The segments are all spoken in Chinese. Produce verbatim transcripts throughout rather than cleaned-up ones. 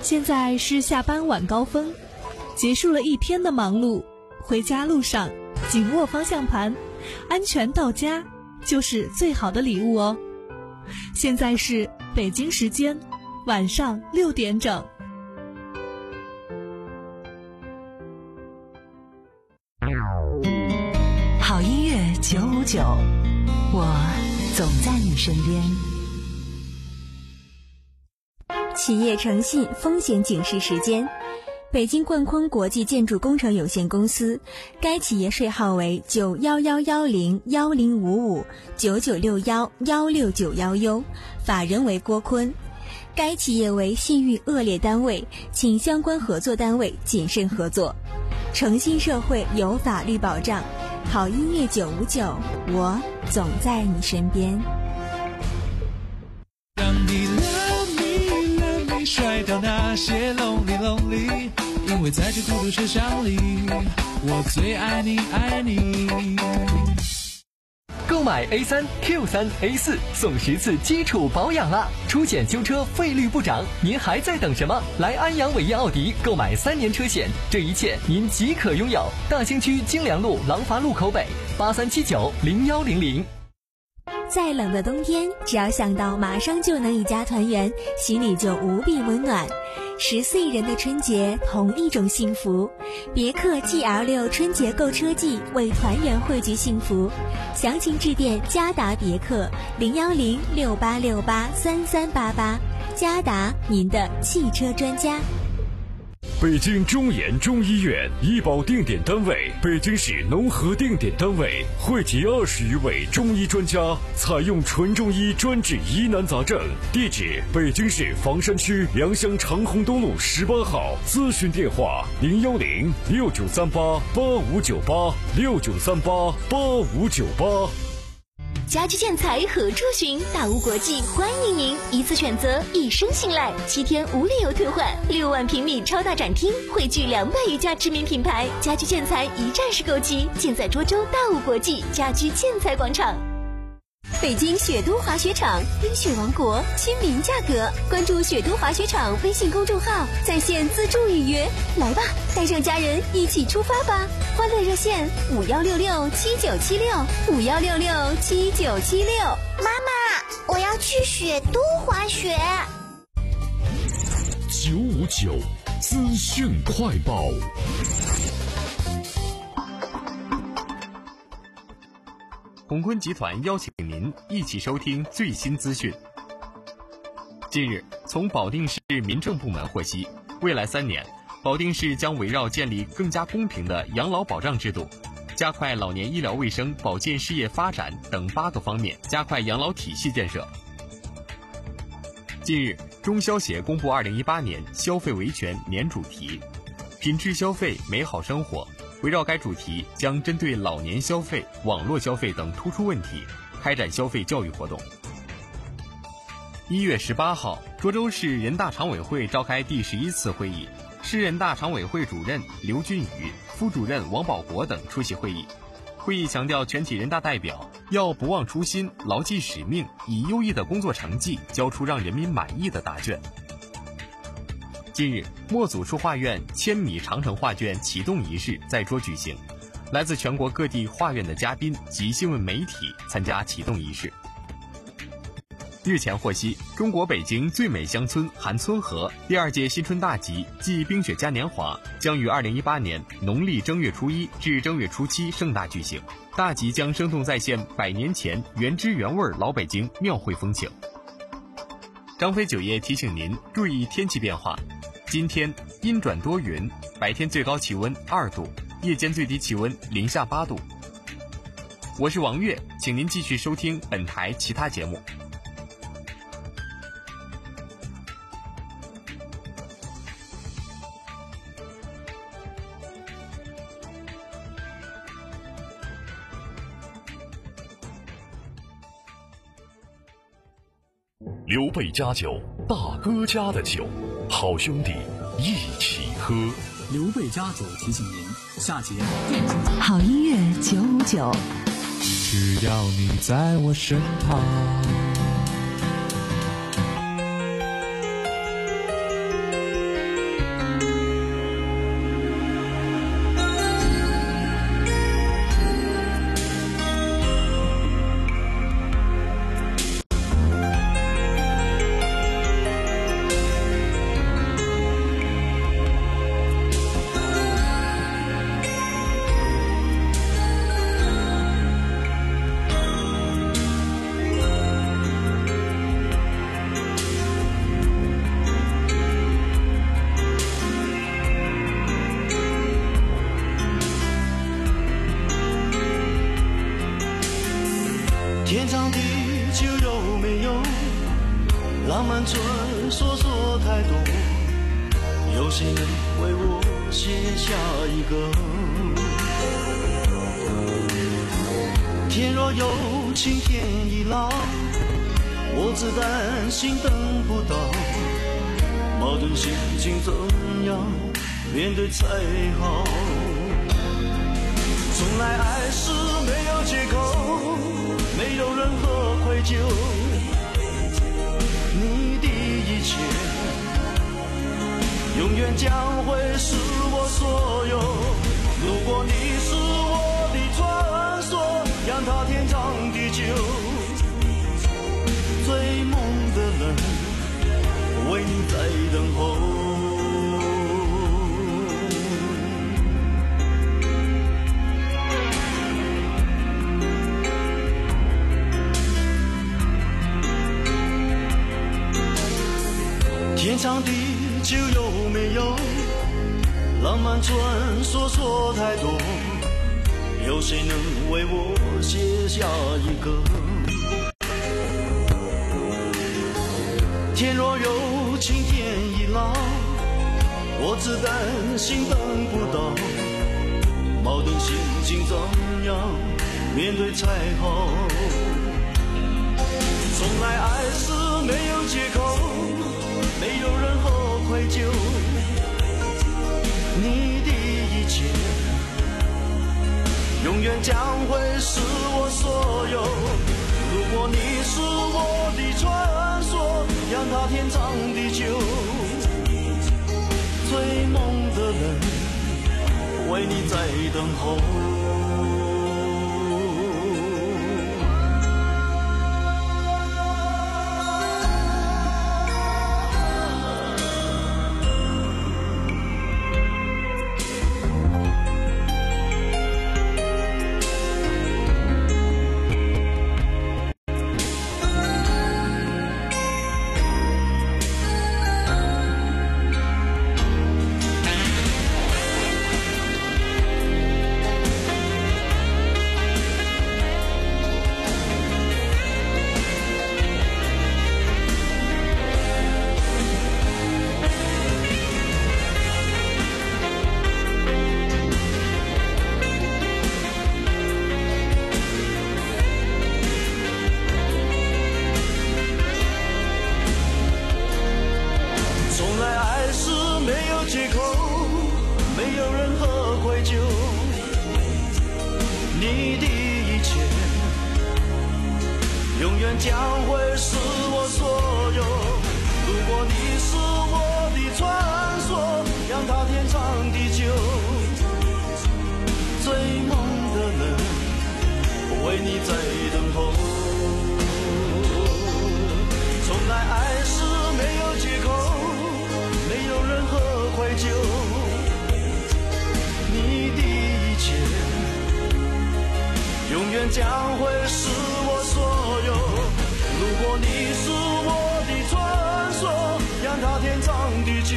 现在是下班晚高峰，结束了一天的忙碌，回家路上紧握方向盘，安全到家就是最好的礼物哦。现在是北京时间晚上六点整。 好音乐九五九，我总在你身边。 企业诚信风险警示时间，北京冠坤国际建筑工程有限公司，该企业税号为九幺幺幺零幺零五五九九六幺幺六九幺 U， 法人为郭坤。该企业为信誉恶劣单位，请相关合作单位谨慎合作。诚信社会有法律保障，好音乐九五九，我总在你身边。 让你 love me love me 甩掉那些 lonely lonely， 因为在这孤独车厢里，我最爱你爱你。 购买 A 三 Q 三 A 四送十次基础保养啦，出险修车费率不涨，您还在等什么？来安阳伟业奥迪购买三年车险，这一切您即可拥有。大兴区京良路廊坊路口北，八三七九零幺零零。 再冷的冬天，只要想到马上就能一家团圆，心里就无比温暖。十四亿人的春节，同一种幸福。别克 G L 六 春节购车季，为团圆汇聚幸福。详情致电嘉达别克零幺零六八六八三三八八，嘉达您的汽车专家。 北京中研中医院医保定点单位，北京市农合定点单位，汇集二十余位中医专家，采用纯中医专治疑难杂症。地址：北京市房山区良乡长虹东路十八号。咨询电话：零幺零六九三八八五九八六九三八八五九八。 家居建材何处寻？大屋国际欢迎您，一次选择，一生信赖，七天无理由退换，六万平米超大展厅，汇聚两百余家知名品牌，家居建材一站式购齐，建在涿州大屋国际家居建材广场。北京雪都滑雪场，冰雪王国，亲民价格。关注雪都滑雪场微信公众号，在线自助预约。来吧，带上家人一起出发吧！欢乐热线五幺六六七九七六五幺六六七九七六。 妈妈，我要去雪都滑雪。 九五九资讯快报。 宏坤集团邀请您一起收听最新资讯。近日，从保定市民政部门获悉，未来三年，保定市将围绕建立更加公平的养老保障制度，加快老年医疗卫生保健事业发展等八个方面，加快养老体系建设。近日，中消协公布二零一八年消费维权年主题，品质消费，美好生活。围绕该主题，将针对老年消费、网络消费等突出问题，开展消费教育活动。一月十八号，涿州市人大常委会召开第十一次会议，市人大常委会主任刘俊宇、副主任王保国等出席会议。会议强调，全体人大代表要不忘初心，牢记使命，以优异的工作成绩交出让人民满意的答卷。近日，莫祖树画院千米长城画卷启动仪式在涿举行，来自全国各地画院的嘉宾及新闻媒体参加启动仪式。日前获悉，中国北京最美乡村韩村河第二届新春大集暨冰雪嘉年华将于二零一八年农历正月初一至正月初七盛大举行。大集将生动再现百年前原汁原味老北京庙会风情。张飞酒业提醒您注意天气变化。今天阴转多云，白天最高气温二度，夜间最低气温零下八度。我是王悦，请您继续收听本台其他节目。 刘备家酒，大哥家的酒，好兄弟一起喝。 刘备家酒提醒您，下节电竞好音乐九五九， 只要你在我身旁。 谁能为我写下一个？天若有情天亦老，我只担心等不到，矛盾心情怎样面对才好？从来爱是没有借口，没有任何愧疚，你的一切永远将会是我所有。如果你是我的传说，让它天长地久，追梦的人为你在等候。天长地久有没有浪漫传说说太多，有谁能为我写下一个？天若有情天亦老，我只担心等不到，矛盾心情怎样面对才好？从来爱是没有借口，没有任何愧疚，你的一切永远将会是我所有。如果你是我的传说，让它天长地久，追梦的人为你在等候。将会是我所有。如果你是我的传说，让它天长地久，追梦的人为你在等候。从来爱是没有借口，没有任何愧疚，你的一切永远将会是我所有。如果你是我的传说，让它天长地久，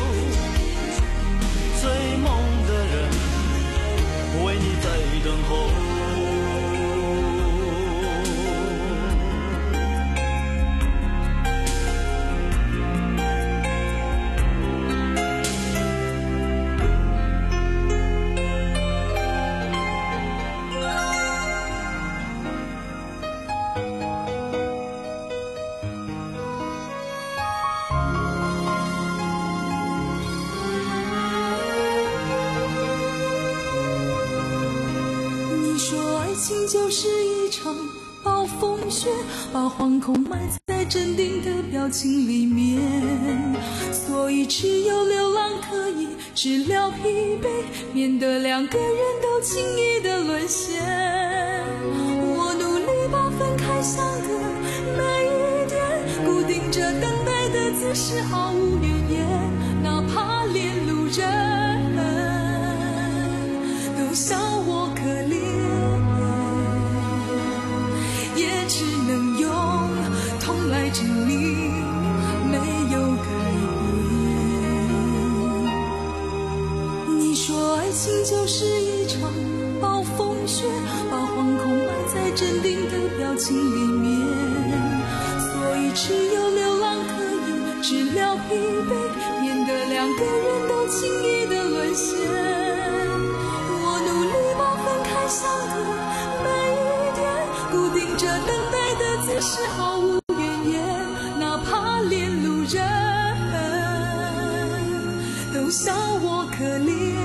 追梦的人为你在等候。 就是一场暴风雪，把惶恐埋在镇定的表情里面，所以只有流浪可以治疗疲惫，免得两个人都轻易的沦陷。我努力把分开想的每一点固定着，等待的姿势毫无怨言，哪怕连路人都笑我可怜，也只能用痛来证明没有改变。你说爱情就是一场暴风雪，把惶恐埋在镇定的表情里面，所以只有流浪可以治疗疲惫，免的两个人都轻易的沦陷。我努力把分开想的每一天，固定着等待的姿势，毫无怨言，哪怕连路人都笑我可怜，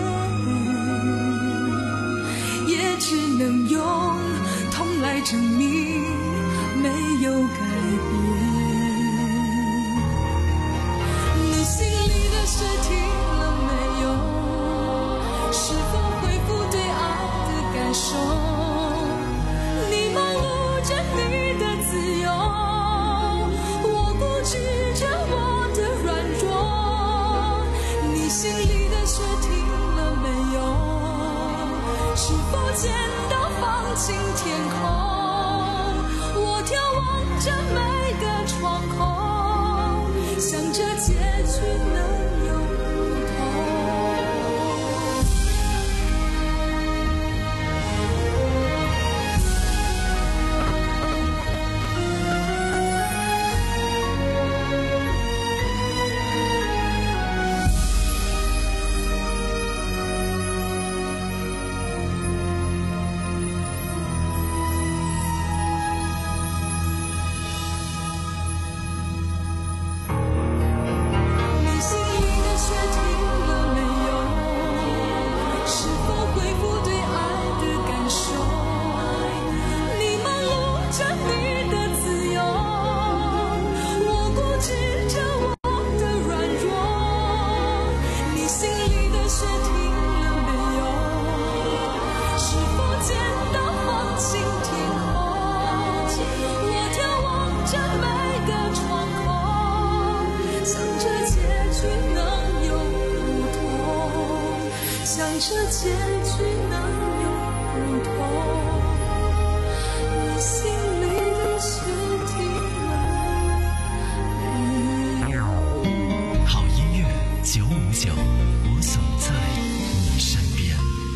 也只能用痛来证明没有改变。你心里的水停了没有？是否恢复对爱的感受？你忙碌着你的自由，我固执着我的软弱。你心里的雪停了没有？是否见到放晴天空？我眺望着每个窗口，想着结局能有不同。这结局能有不同？你心里的雪停了没有？ 好音乐九五九，我总在你身边。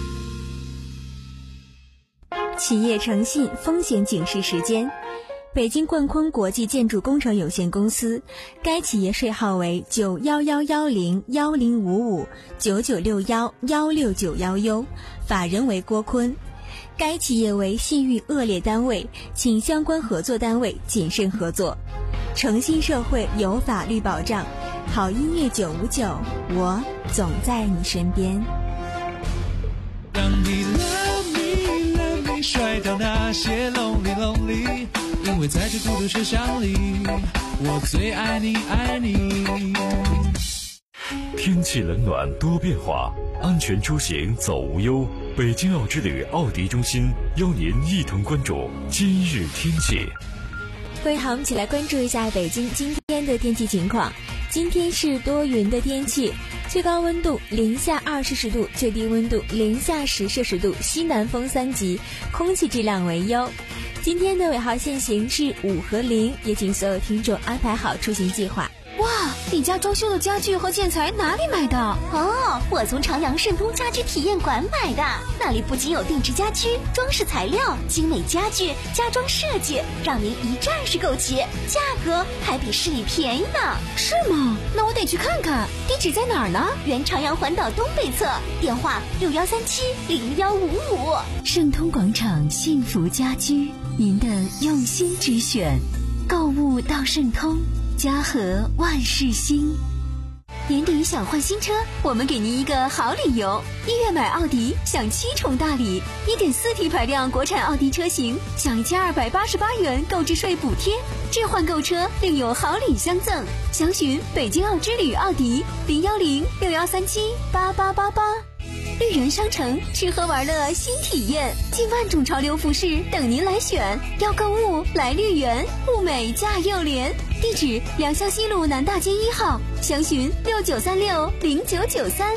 企业诚信风险警示时间。北京冠坤国际建筑工程有限公司，该企业税号为九幺幺幺零幺零五五九九六幺幺六九幺 U， 法人为郭坤。该企业为信誉恶劣单位，请相关合作单位谨慎合作。诚信社会有法律保障，好音乐九五九，我总在你身边。 让你 love me love me 甩掉那些 lonely lonely，因为在这孤独车厢里，我最爱你爱你。 天气冷暖多变化，安全出行走无忧。北京奥之旅奥迪中心邀您一同关注今日天气。 各位好，我们一起来关注一下北京今天的天气情况。今天是多云的天气，最高温度零下二摄氏度，最低温度零下十摄氏度，西南风三级，空气质量为优。今天的尾号限行是五和零，也请所有听众安排好出行计划。 哇，你家装修的家具和建材哪里买的？哦，我从长阳盛通家居体验馆买的，那里不仅有定制家居、装饰材料、精美家具、家装设计，让您一站式购齐，价格还比市里便宜呢。是吗？那我得去看看。地址在哪儿呢？原长阳环岛东北侧，电话六幺三七零幺五五。 盛通广场幸福家居，您的用心之选，购物到盛通。家和万事兴。 年底想换新车，我们给您一个好理由。一月买奥迪享七重大礼， 一点四 T 排量国产奥迪车型享一千二百八十八元购置税补贴，置换购车另有好礼相赠。详询北京奥之旅奥迪零幺零六幺三七八八八八。绿源商城吃喝玩乐新体验，近万种潮流服饰等您来选。要购物来绿源，物美价又廉。地址良乡西路南大街一号，详询六九三六零九九三。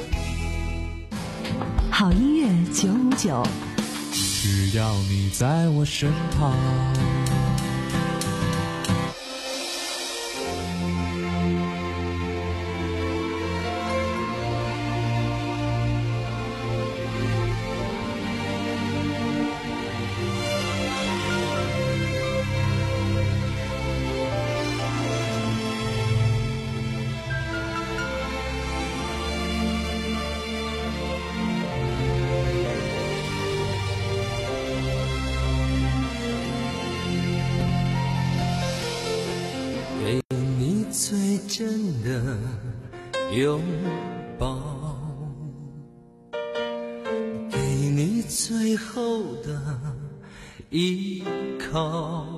好音乐九五九， 只要你在我身旁。 拥抱，给你最后的依靠。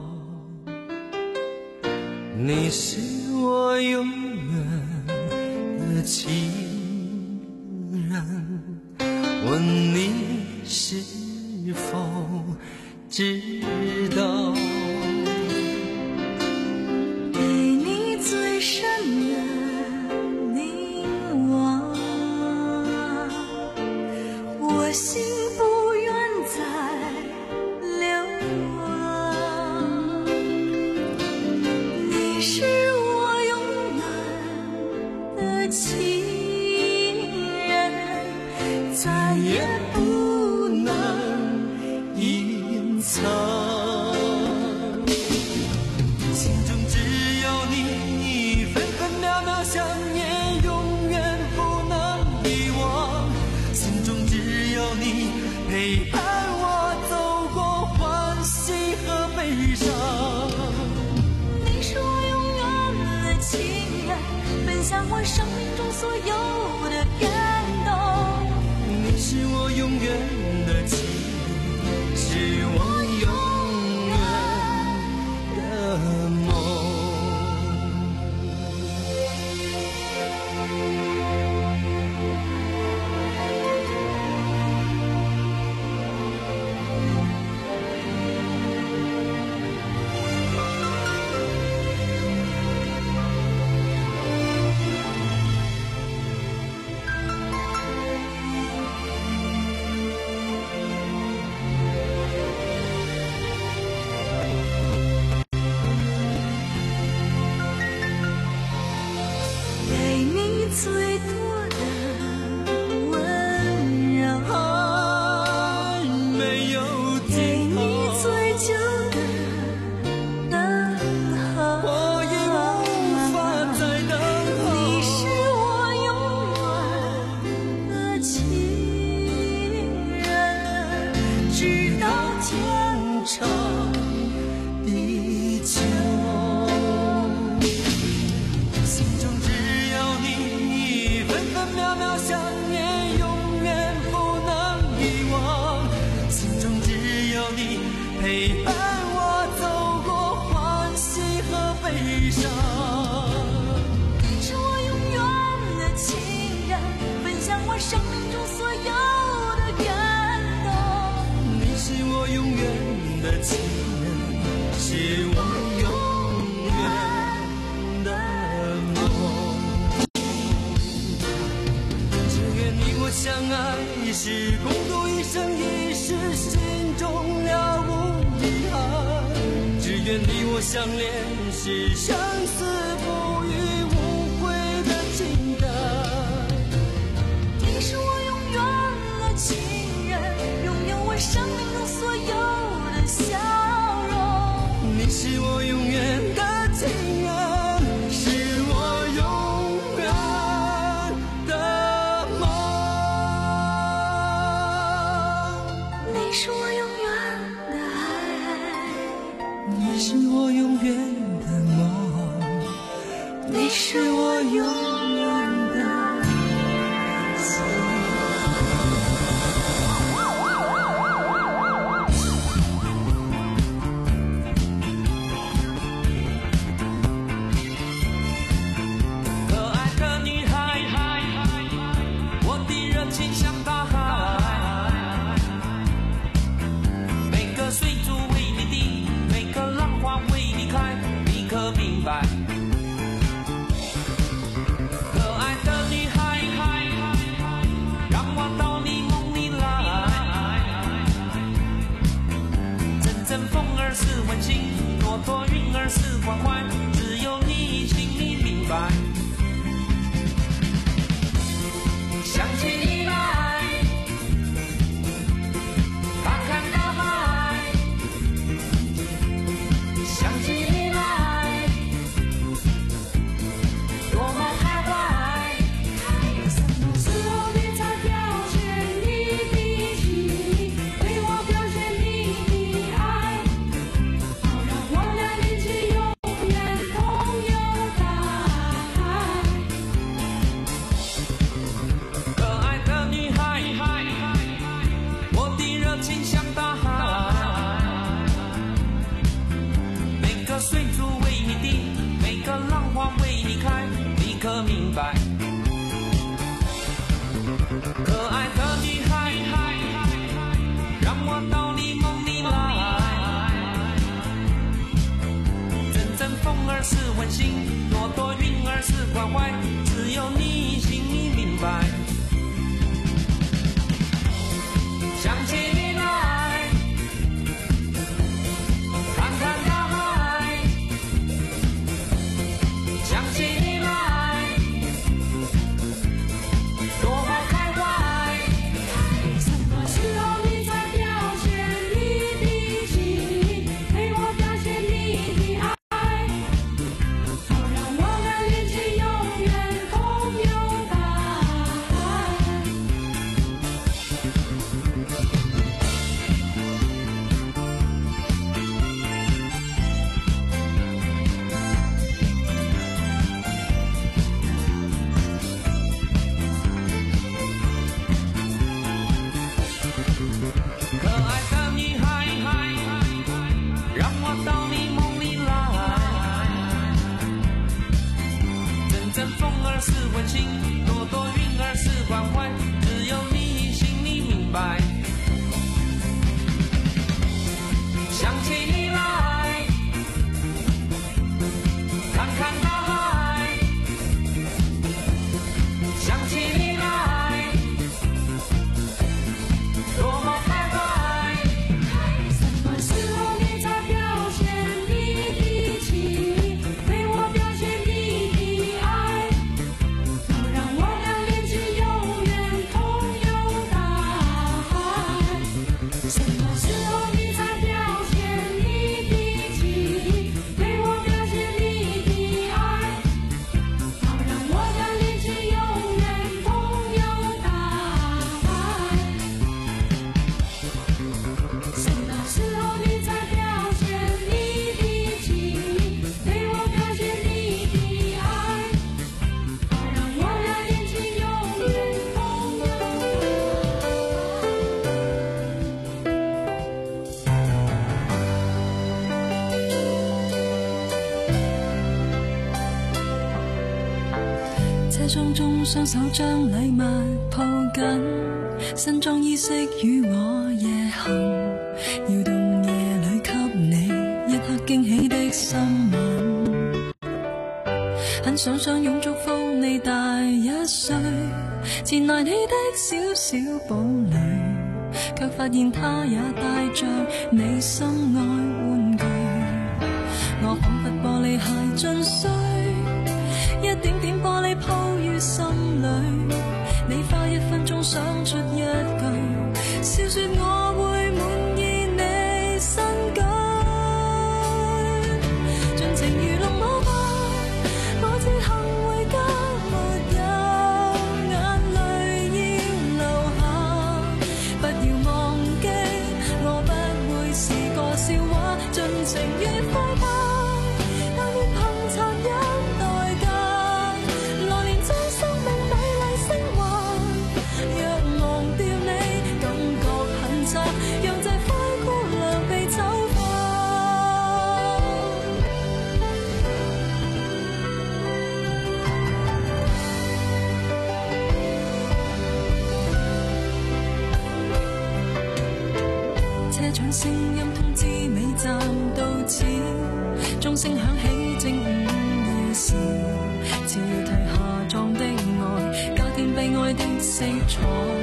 你是我永远的情人，问你是否知道？ 给你最深的凝望，我心不愿再流亡。你是我永远的情人，再也不能隐藏。 心中只有你，分分秒秒想念，永远不能遗忘。心中只有你，陪伴我走过欢喜和悲伤。 你是我永远的情人，分享我生命中所有的感动。 你是我永远的情人，是我永远的梦。 给你最多的温柔， 爱没有给尽头， 你最久的等候。 我已无法再等候。 你是我永远的情人，直到天长地久。心中只有你，分分秒秒想念，永远不能遗忘。心中只有你，陪伴我走过欢喜和悲伤。 你是我永远的情人，分享我生命中所有的感动。 你是我永远的情人，是我永远的梦。只愿你我相爱是共度一生一世，心中了无遗憾。只愿你我相恋是生死不渝无悔的情感。 你是我永远的情人，拥有我生命中所有的笑容。 你是我永远的情人，是我永远的梦。 你是我永远的爱， 你是我永远的梦。 白。可爱的女孩，让我到你梦里来。阵阵风儿是温馨，朵朵云儿是关怀，只有你心里明白。想起你来，看看大海。想起你来，多么开怀。什么时候你才表现你的情，陪我表现你的爱，好让我们连起永远同游大海。可爱的女孩，让我到你梦里来。阵阵风儿是温馨，朵朵云儿是关怀，只有你心里明白。想起你来，看看大海。想起你来，多么开怀。什么时候你才表现你的情，陪我表现你的爱，好让我俩连起永远同游大海。什么时候你才表现你的情，陪我表现你的爱，好让我俩连起永远同游大海。什么时候你才表现你的情，陪我表现你的爱，好让我俩连起永远同游。 車廂中雙手將禮物抱緊，新裝衣飾與我夜行，搖動夜裏給你一刻驚喜的新聞。很想相擁祝福你大一歲，纏爛起的小小堡壘，卻發現他也帶着你心愛玩具。我彷彿玻璃鞋進水，一點點玻璃鋪於心裏，你花一分鐘想出一句，笑說我會滿意你新居，盡情愚弄我吧，我只肯回家，沒有眼淚要流下，不要忘記我不會是個笑話，盡情愉快吧，但願憑殘忍代價，來年將生命美麗升華。若忘掉你，感覺很差，讓這灰姑娘被醜化。車長聲音通知尾站到此，鐘聲響起正午要時，只要提下裝的愛，加添悲哀的色彩。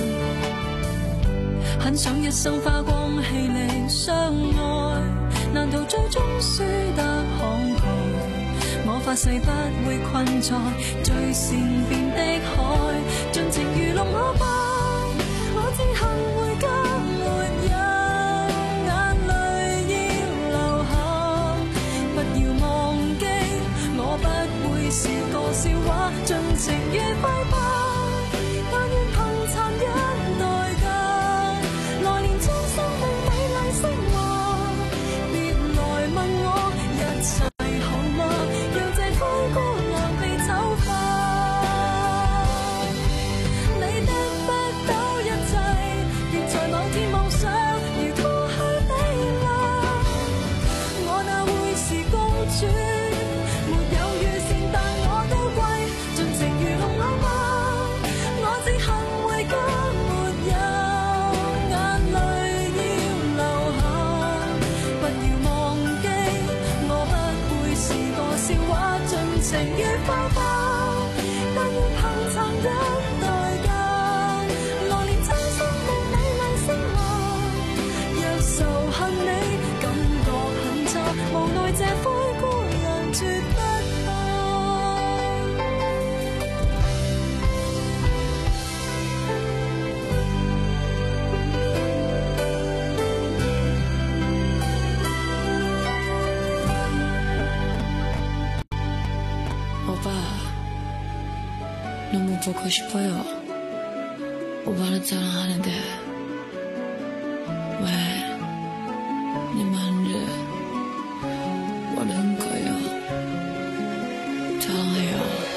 很想一生花光氣力相愛，難道最終輸得慷慨？我發誓不會困在最善變的海，盡情愚弄我吧，我只肯回家，沒有眼淚要流下，不要忘記我不會是個笑話，盡情愉快吧，但願憑殘忍代價，來年將生命美麗升華。別來問我一切好嗎？讓這灰姑娘被醜化。 보고 싶어요. 오빠는 사랑하는데 왜 네 마음을 모르는 거예요? 사랑해요.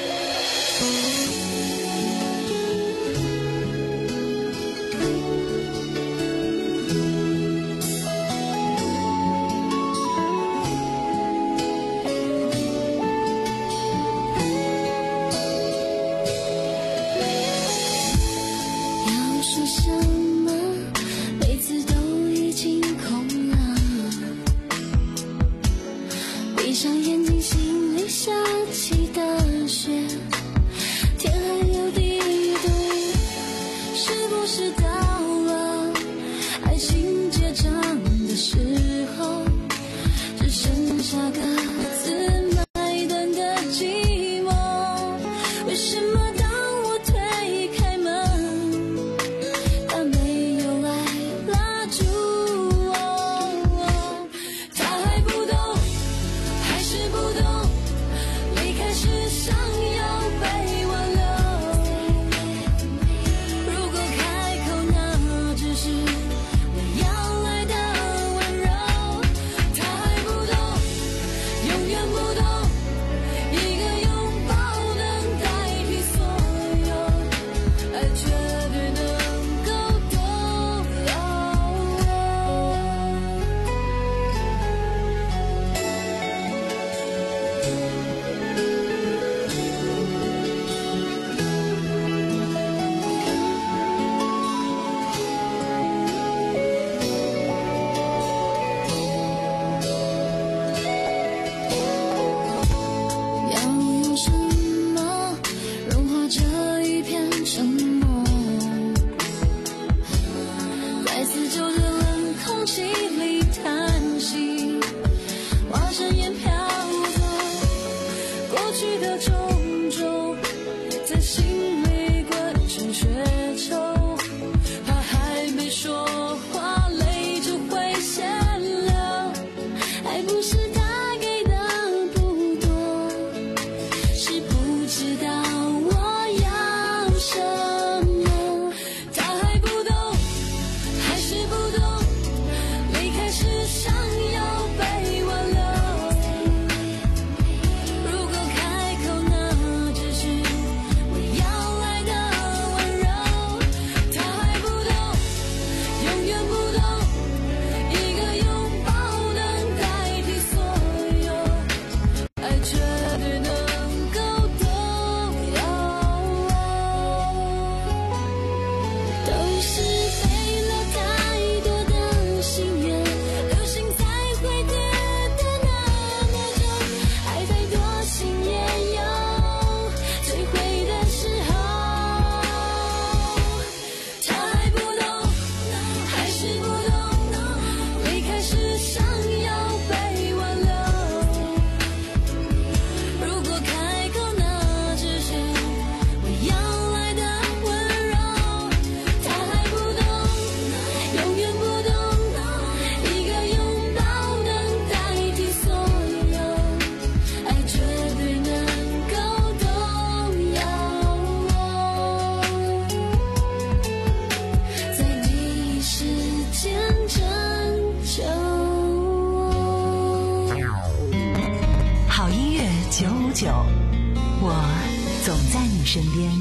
我总在你身边。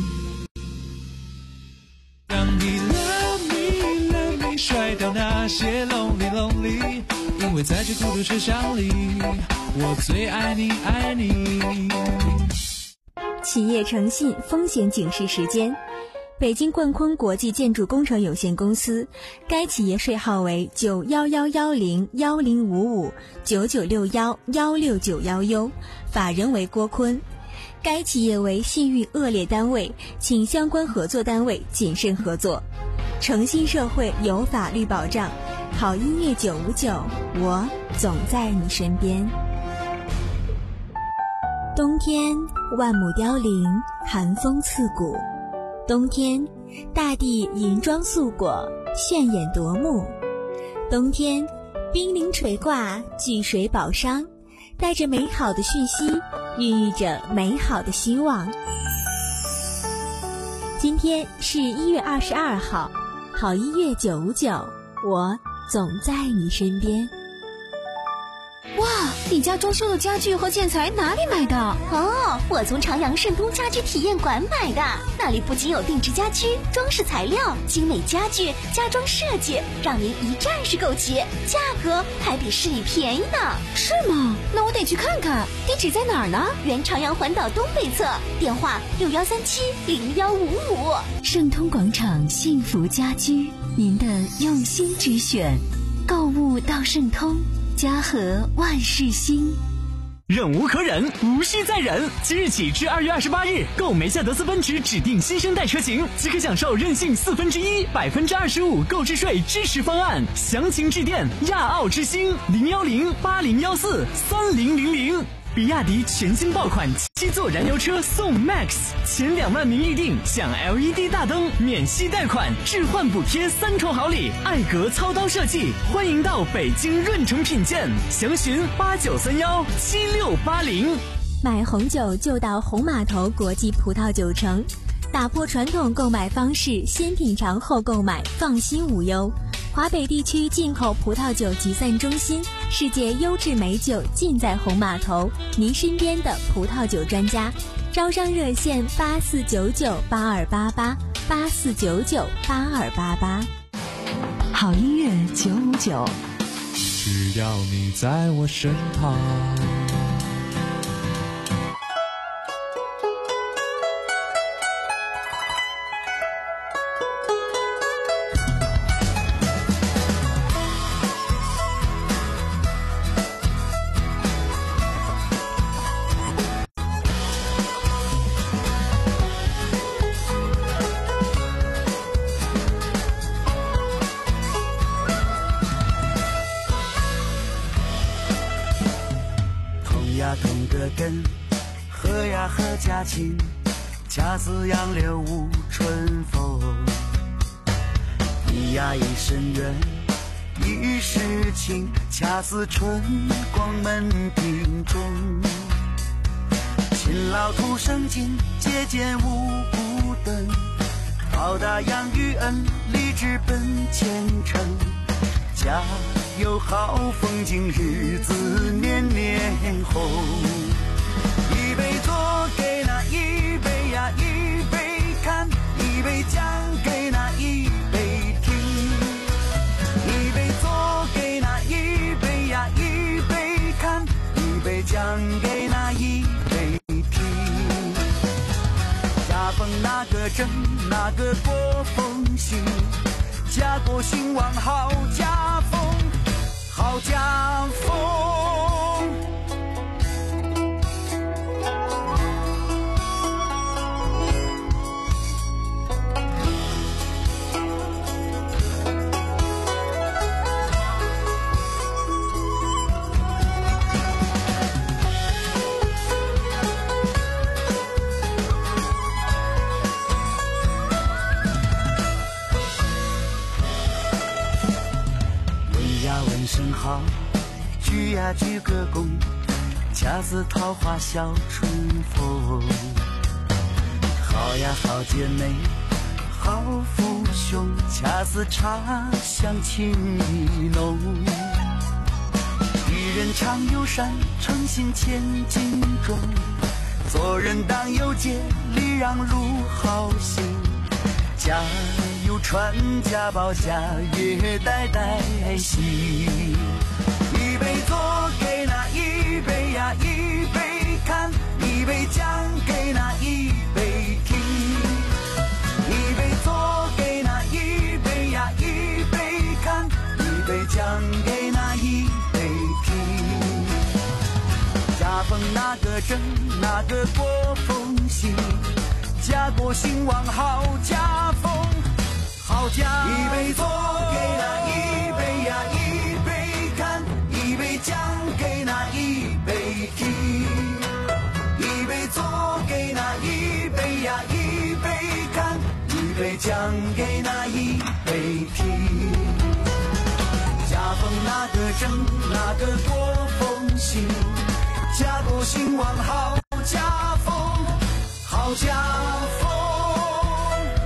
让你 love me love me 甩掉那些 lonely lonely， 因为在这孤独车厢里，我最爱你爱你。 企业诚信风险警示时间。北京冠坤国际建筑工程有限公司，该企业税号为九幺幺幺零幺零五五九九六幺幺六九幺 U， 法人为郭坤。该企业为信誉恶劣单位，请相关合作单位谨慎合作。诚信社会有法律保障，好音乐九五九，我总在你身边。冬天万亩凋零，寒风刺骨。冬天，大地银装素裹，炫眼夺目。冬天，冰凌垂挂，聚水保墒，带着美好的讯息，孕育着美好的希望。 今天是一月二十二号，好音乐九五九，我总在你身边。 哇，你家装修的家具和建材哪里买的？哦，我从长阳盛通家居体验馆买的。那里不仅有定制家居、装饰材料、精美家具、家装设计，让您一站式购齐，价格还比市里便宜呢。是吗？那我得去看看。地址在哪儿呢？原长阳环岛东北侧，电话六幺三七零幺五五。 盛通广场幸福家居，您的用心之选，购物到盛通。家和万事兴， 忍无可忍，无需再忍。即日起至二月二十八日，购梅赛德斯奔驰指定新生代车型，即可享受任性四分之一、百分之二十五购置税支持方案。详情致电亚奥之星零幺零八零幺四三零零零。比亚迪全新爆款七座燃油车送 Max， 前两万名预定享 L E D 大灯、免息贷款、置换补贴三重好礼，艾格操刀设计，欢迎到北京润城品鉴，详询八九三幺七六八零。 买红酒就到红码头国际葡萄酒城，打破传统购买方式，先品尝后购买，放心无忧。华北地区进口葡萄酒集散中心，世界优质美酒尽在红码头，您身边的葡萄酒专家。招商热线八四九九八二八八八四九九八二八八。 好音乐九五九， 只要你在我身旁。 同个根，河呀河家亲，恰似杨柳无春风。一呀一生缘，一世情，恰似春光门庭中。勤劳土生金，节俭无不等，报答养育恩，立志奔前程。家有好风景，日子年年红。一杯做给那一杯呀一杯看，一杯讲给那一杯听。一杯做给那一杯呀一杯看，一杯讲给那一杯听。家风那个正，那个过风行，家国兴旺好家风，好家风。声好，鞠呀鞠个躬，恰似桃花笑春风。好呀好姐妹，好父兄，恰似茶香情意浓。与人常友善，诚信千金重。做人当有节，礼让如好行。家有传家宝，家业代代兴。一杯做给那一杯呀一杯看，一杯讲给那一杯听。一杯做给那一杯呀一杯看，一杯讲给那一杯听。家风那个正，那个过风行，家国兴旺好家风，好家风。一杯做给那一杯呀一杯看，一杯讲给那一杯听。一杯做给那一杯呀一杯看，一杯讲给那一杯听。家风那个正，那个过风行，家国兴旺好家风，好家风。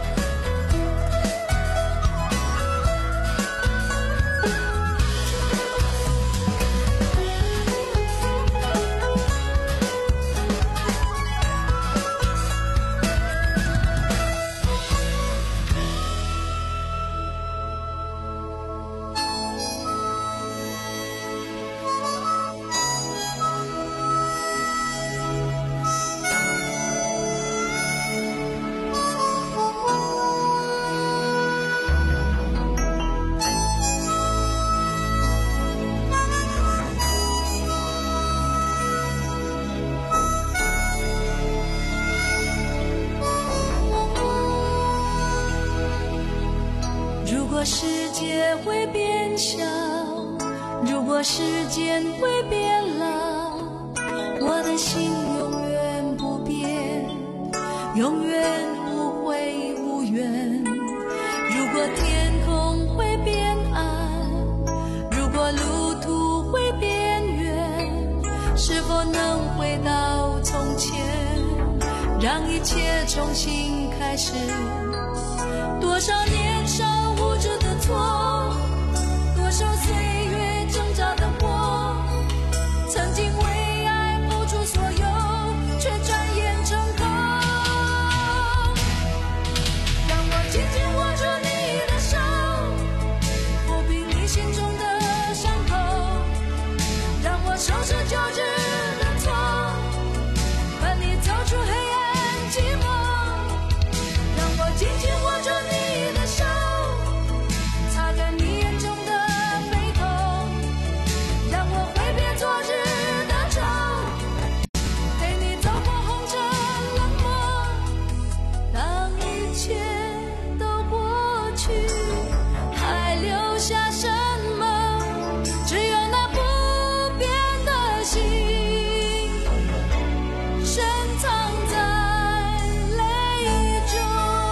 果世界会变小，如果时间会变老，我的心永远不变，永远无悔无怨。如果天空会变暗，如果路途会变远，是否能回到从前，让一切重新开始？多少年少无知的错，多少岁月挣扎的活，曾经为爱付出所有，却转眼成空。让我紧紧握住你的手，抚平你心中的伤口，让我收拾旧日的错，伴你走出黑暗寂寞。让我紧紧握住你的手，擦干你眼中的悲痛，让我挥别昨日的愁，陪你走过红尘冷漠。当一切都过去，还留下什么？只有那不变的心，深藏在泪中。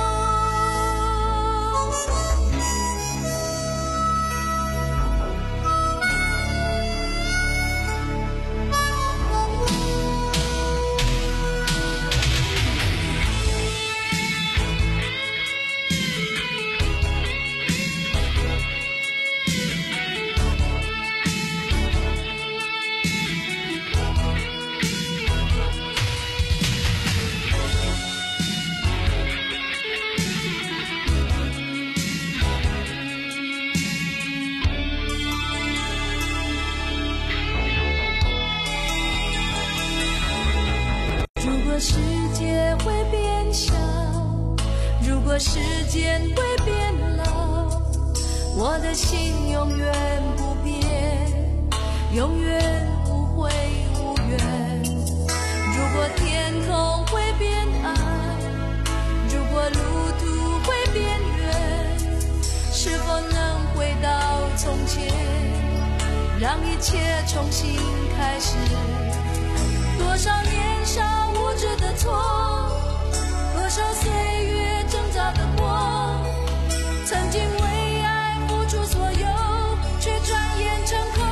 如果世界会变小，如果时间会变老，我的心永远不变，永远无悔无怨。如果天空会变暗，如果路途会变远，是否能回到从前，让一切重新开始？多少年少无知的错，多少岁月挣扎的活，曾经为爱付出所有，却转眼成空。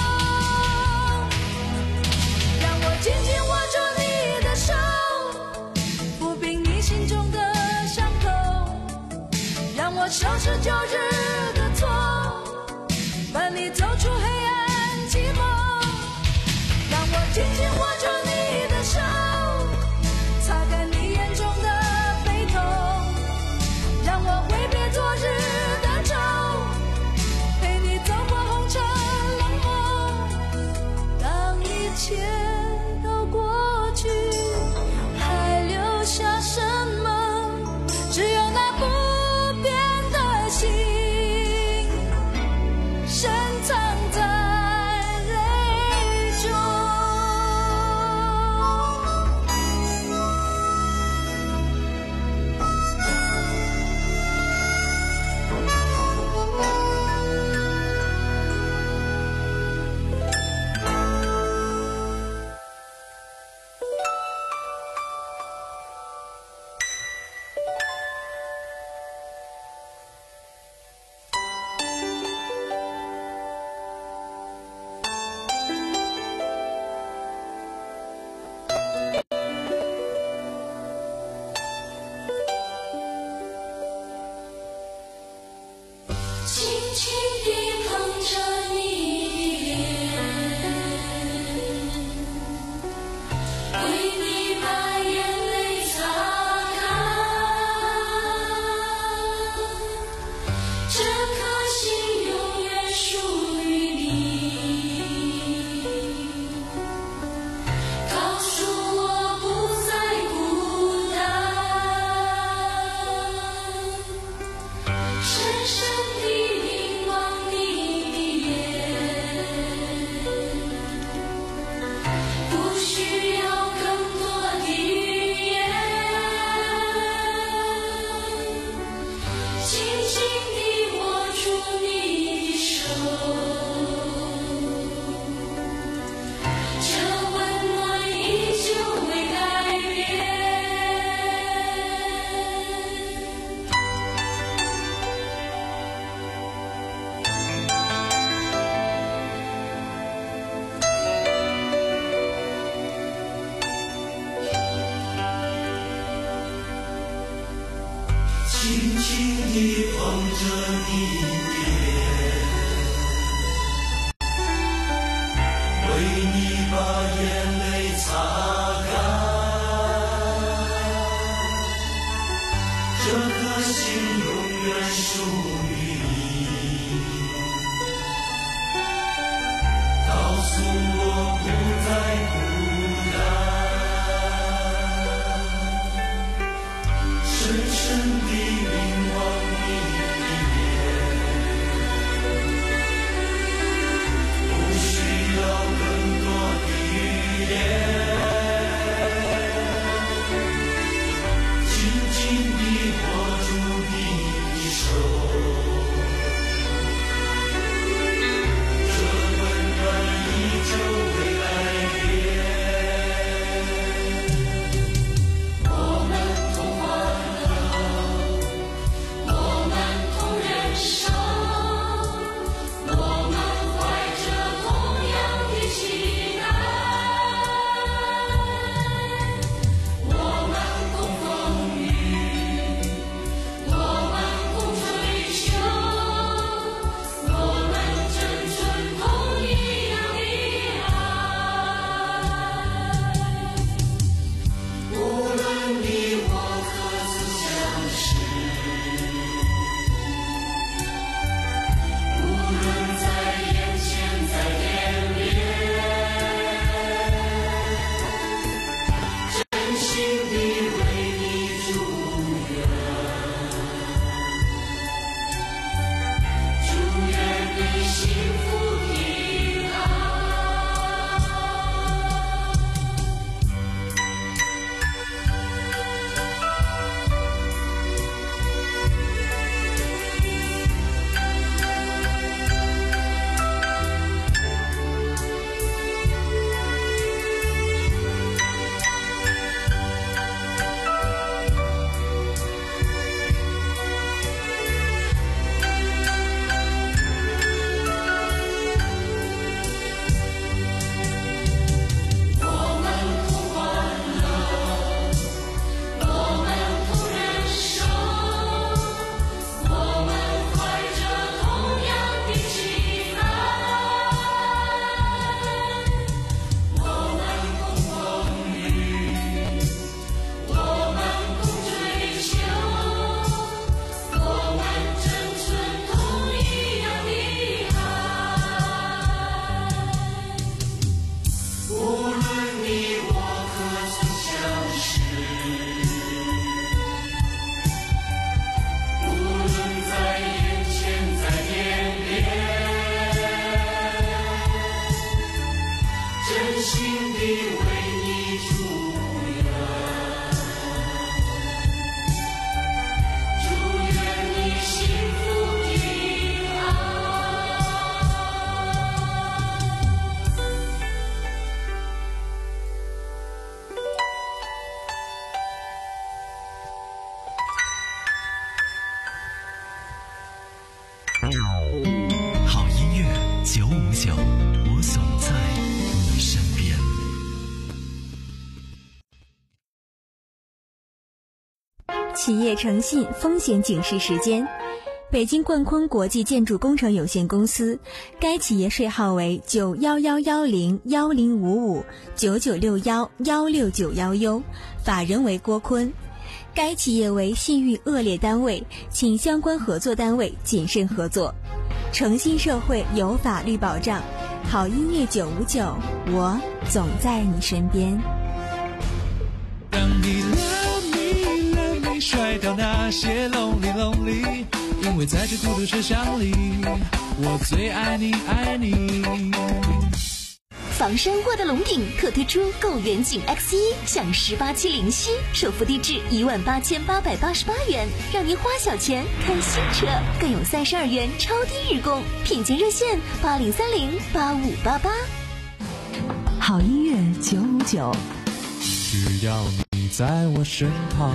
让我紧紧握住你的手，抚平你心中的伤口，让我收拾旧日的错，伴你走出黑暗寂寞。让我紧紧握住你的手，擦干你眼中的悲痛，让我挥别昨日的愁，陪你走过红尘冷漠。当一切都过去，还留下什么？只有那不变的心，深藏在泪中。轻轻地捧着你的脸，为你把眼泪擦干，这颗心永远属于你，告诉我不再孤单，深深地凝望你的眼，不需要更多的语言，轻轻地握住轻轻地捧着你脸，为你把眼泪擦干，这颗心永远属于你，告诉我不再孤单，深深地凝望你的脸，不需要更多的语言，紧紧地握住你的手，这温暖依旧未改变。我们同欢乐，我们同人生，我们怀着同样的期待，我们共风雨，我们共追求，我们珍存同一样的爱。无论你我各自相识，无论在眼前在天边，真心地为你祝愿，祝愿你幸福平安。我们同欢乐，我们同人生，我们怀着同样的期待，我们共风雨，我们共追求，我们珍存同一样的爱。无论你我各自相识，无论在眼前在天边，真心地为你祝愿，祝愿你幸福平安。 好音乐九五九，我总在你身边。 企业诚信风险警示时间。北京冠坤国际建筑工程有限公司，该企业税号为九幺幺幺零幺零五五九九六幺幺六九幺 U， 法人为郭坤。该企业为信誉恶劣单位，请相关合作单位谨慎合作。诚信社会有法律保障，好音乐九五九，我总在你身边。 让你 love me love me 甩掉那些 lonely lonely， 因为在这孤独车厢里，我最爱你爱你。 房山沃德龙顶特推出购远景 X 一 享十八期零息，首付低至一万八千八百八十八元，让您花小钱看新车，更有三十二元超低日供，品鉴热线八零三零八五八八。 好音乐九五九， 只要你在我身旁。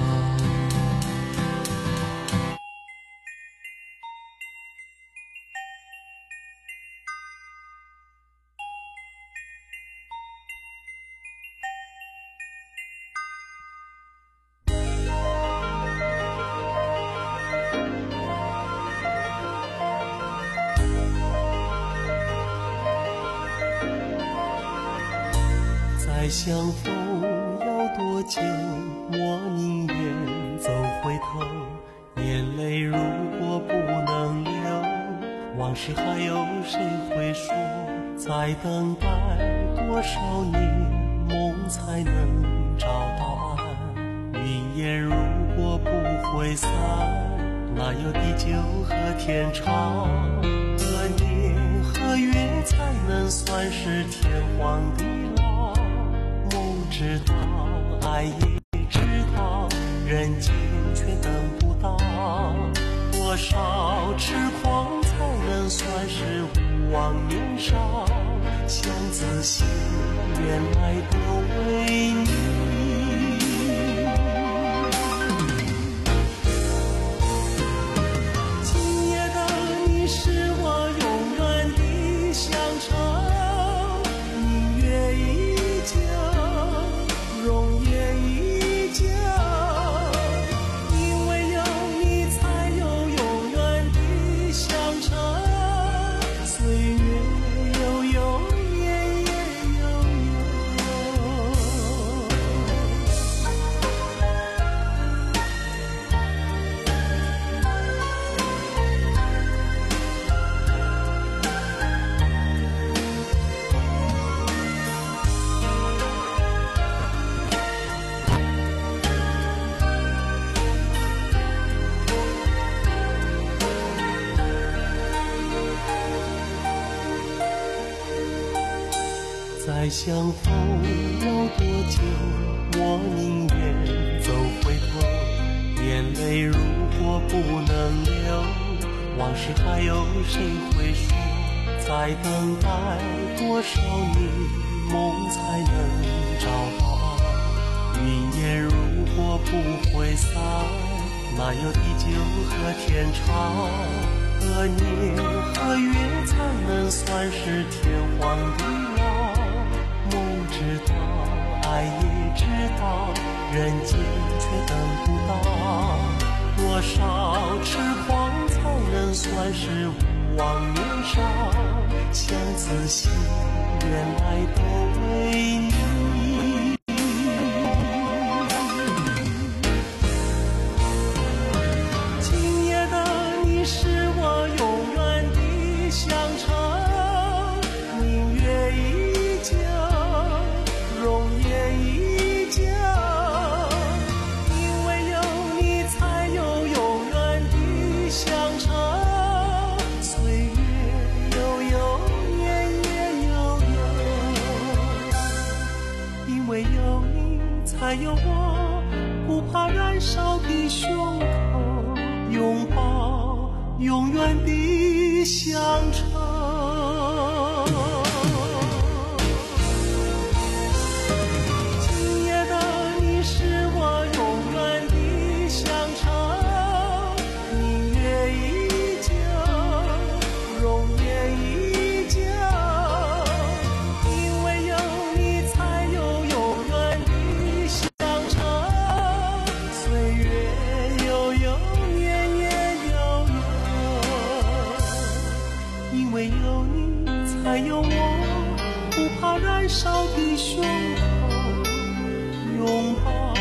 再相逢要多久，我宁愿走回头。眼泪如果不能流，往事还有谁会说？再等待多少年，梦才能找到岸？云烟如果不会散，哪有地久和天长？何年何月才能算是天荒地老？梦知道，爱也知道，人间却等不到。多少痴狂才能算是无望年少？想仔细，原来都为你。今夜的你是我永远的乡愁，明月依旧，容颜依旧，因为有你才有永远的乡愁。岁月悠悠，年月悠悠。再相逢要多久，我宁愿走回头。眼泪如果不能流，往事还有谁会说？再等待多少年，梦才能找到岸？云烟如果不会散，哪有地久和天长？何年何月才能算是天荒地老？梦知道，爱也知道，人间却等不到。多少痴狂才能算是无望年少？想仔细，原来都为你。今夜的你是我永远的乡愁，明月依旧，容颜依旧，因为有你才有永远的乡愁。岁月悠悠，年月悠悠，因为有你才有我不怕燃烧的胸口，拥抱永远的乡愁。才有我不怕燃烧的胸口，拥抱。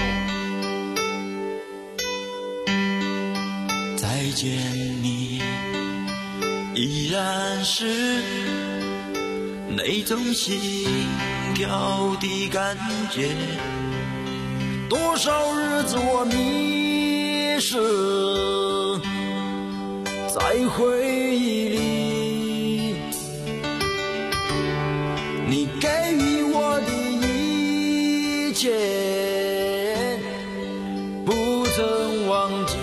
再见你，依然是那种心跳的感觉。多少日子我迷失在回忆里。你给予我的一切，不曾忘记。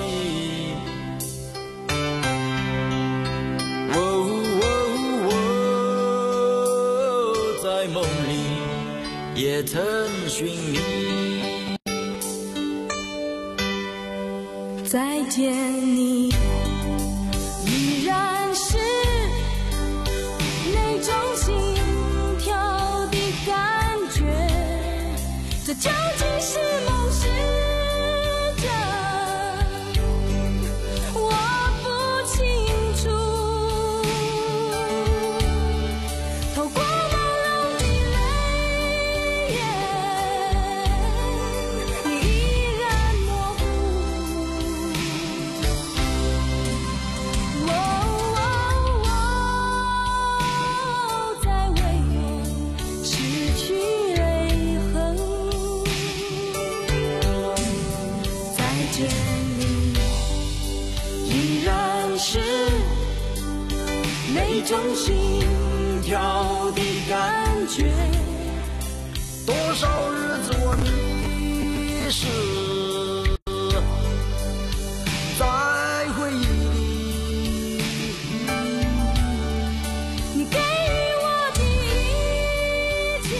哦哦哦，在梦里也曾寻你。 再见你，依然是那种心这究竟是梦是真，我不清楚。透过朦胧的泪眼， 是那种心跳的感觉，多少日子我迷失在回忆里， 你给予我的一切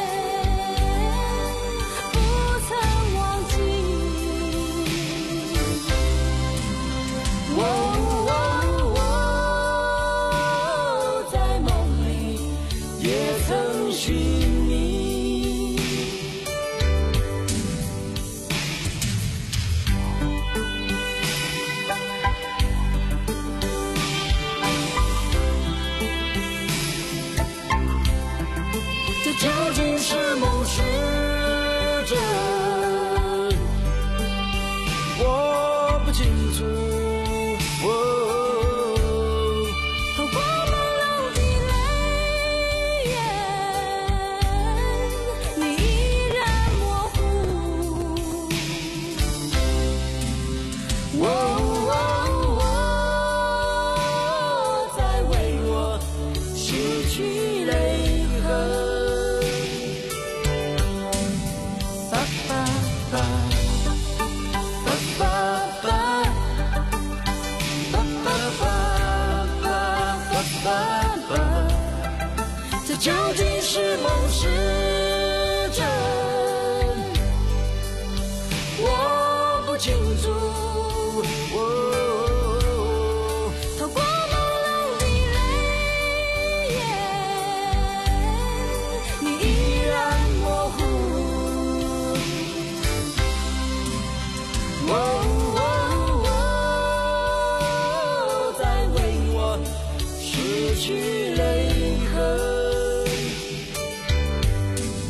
不曾忘记。 哦哦哦，在梦里也曾寻觅。这究竟是梦是真，我不清楚。哦， 透过朦胧的泪眼，你依然模糊。 哦哦哦，在为我失去泪痕。爸爸爸，爸爸爸，爸爸爸，爸爸爸，这究竟是梦是真？我不清楚。哦， 透过朦胧的泪眼，你依然模糊。 哦哦哦，在为我失去泪痕。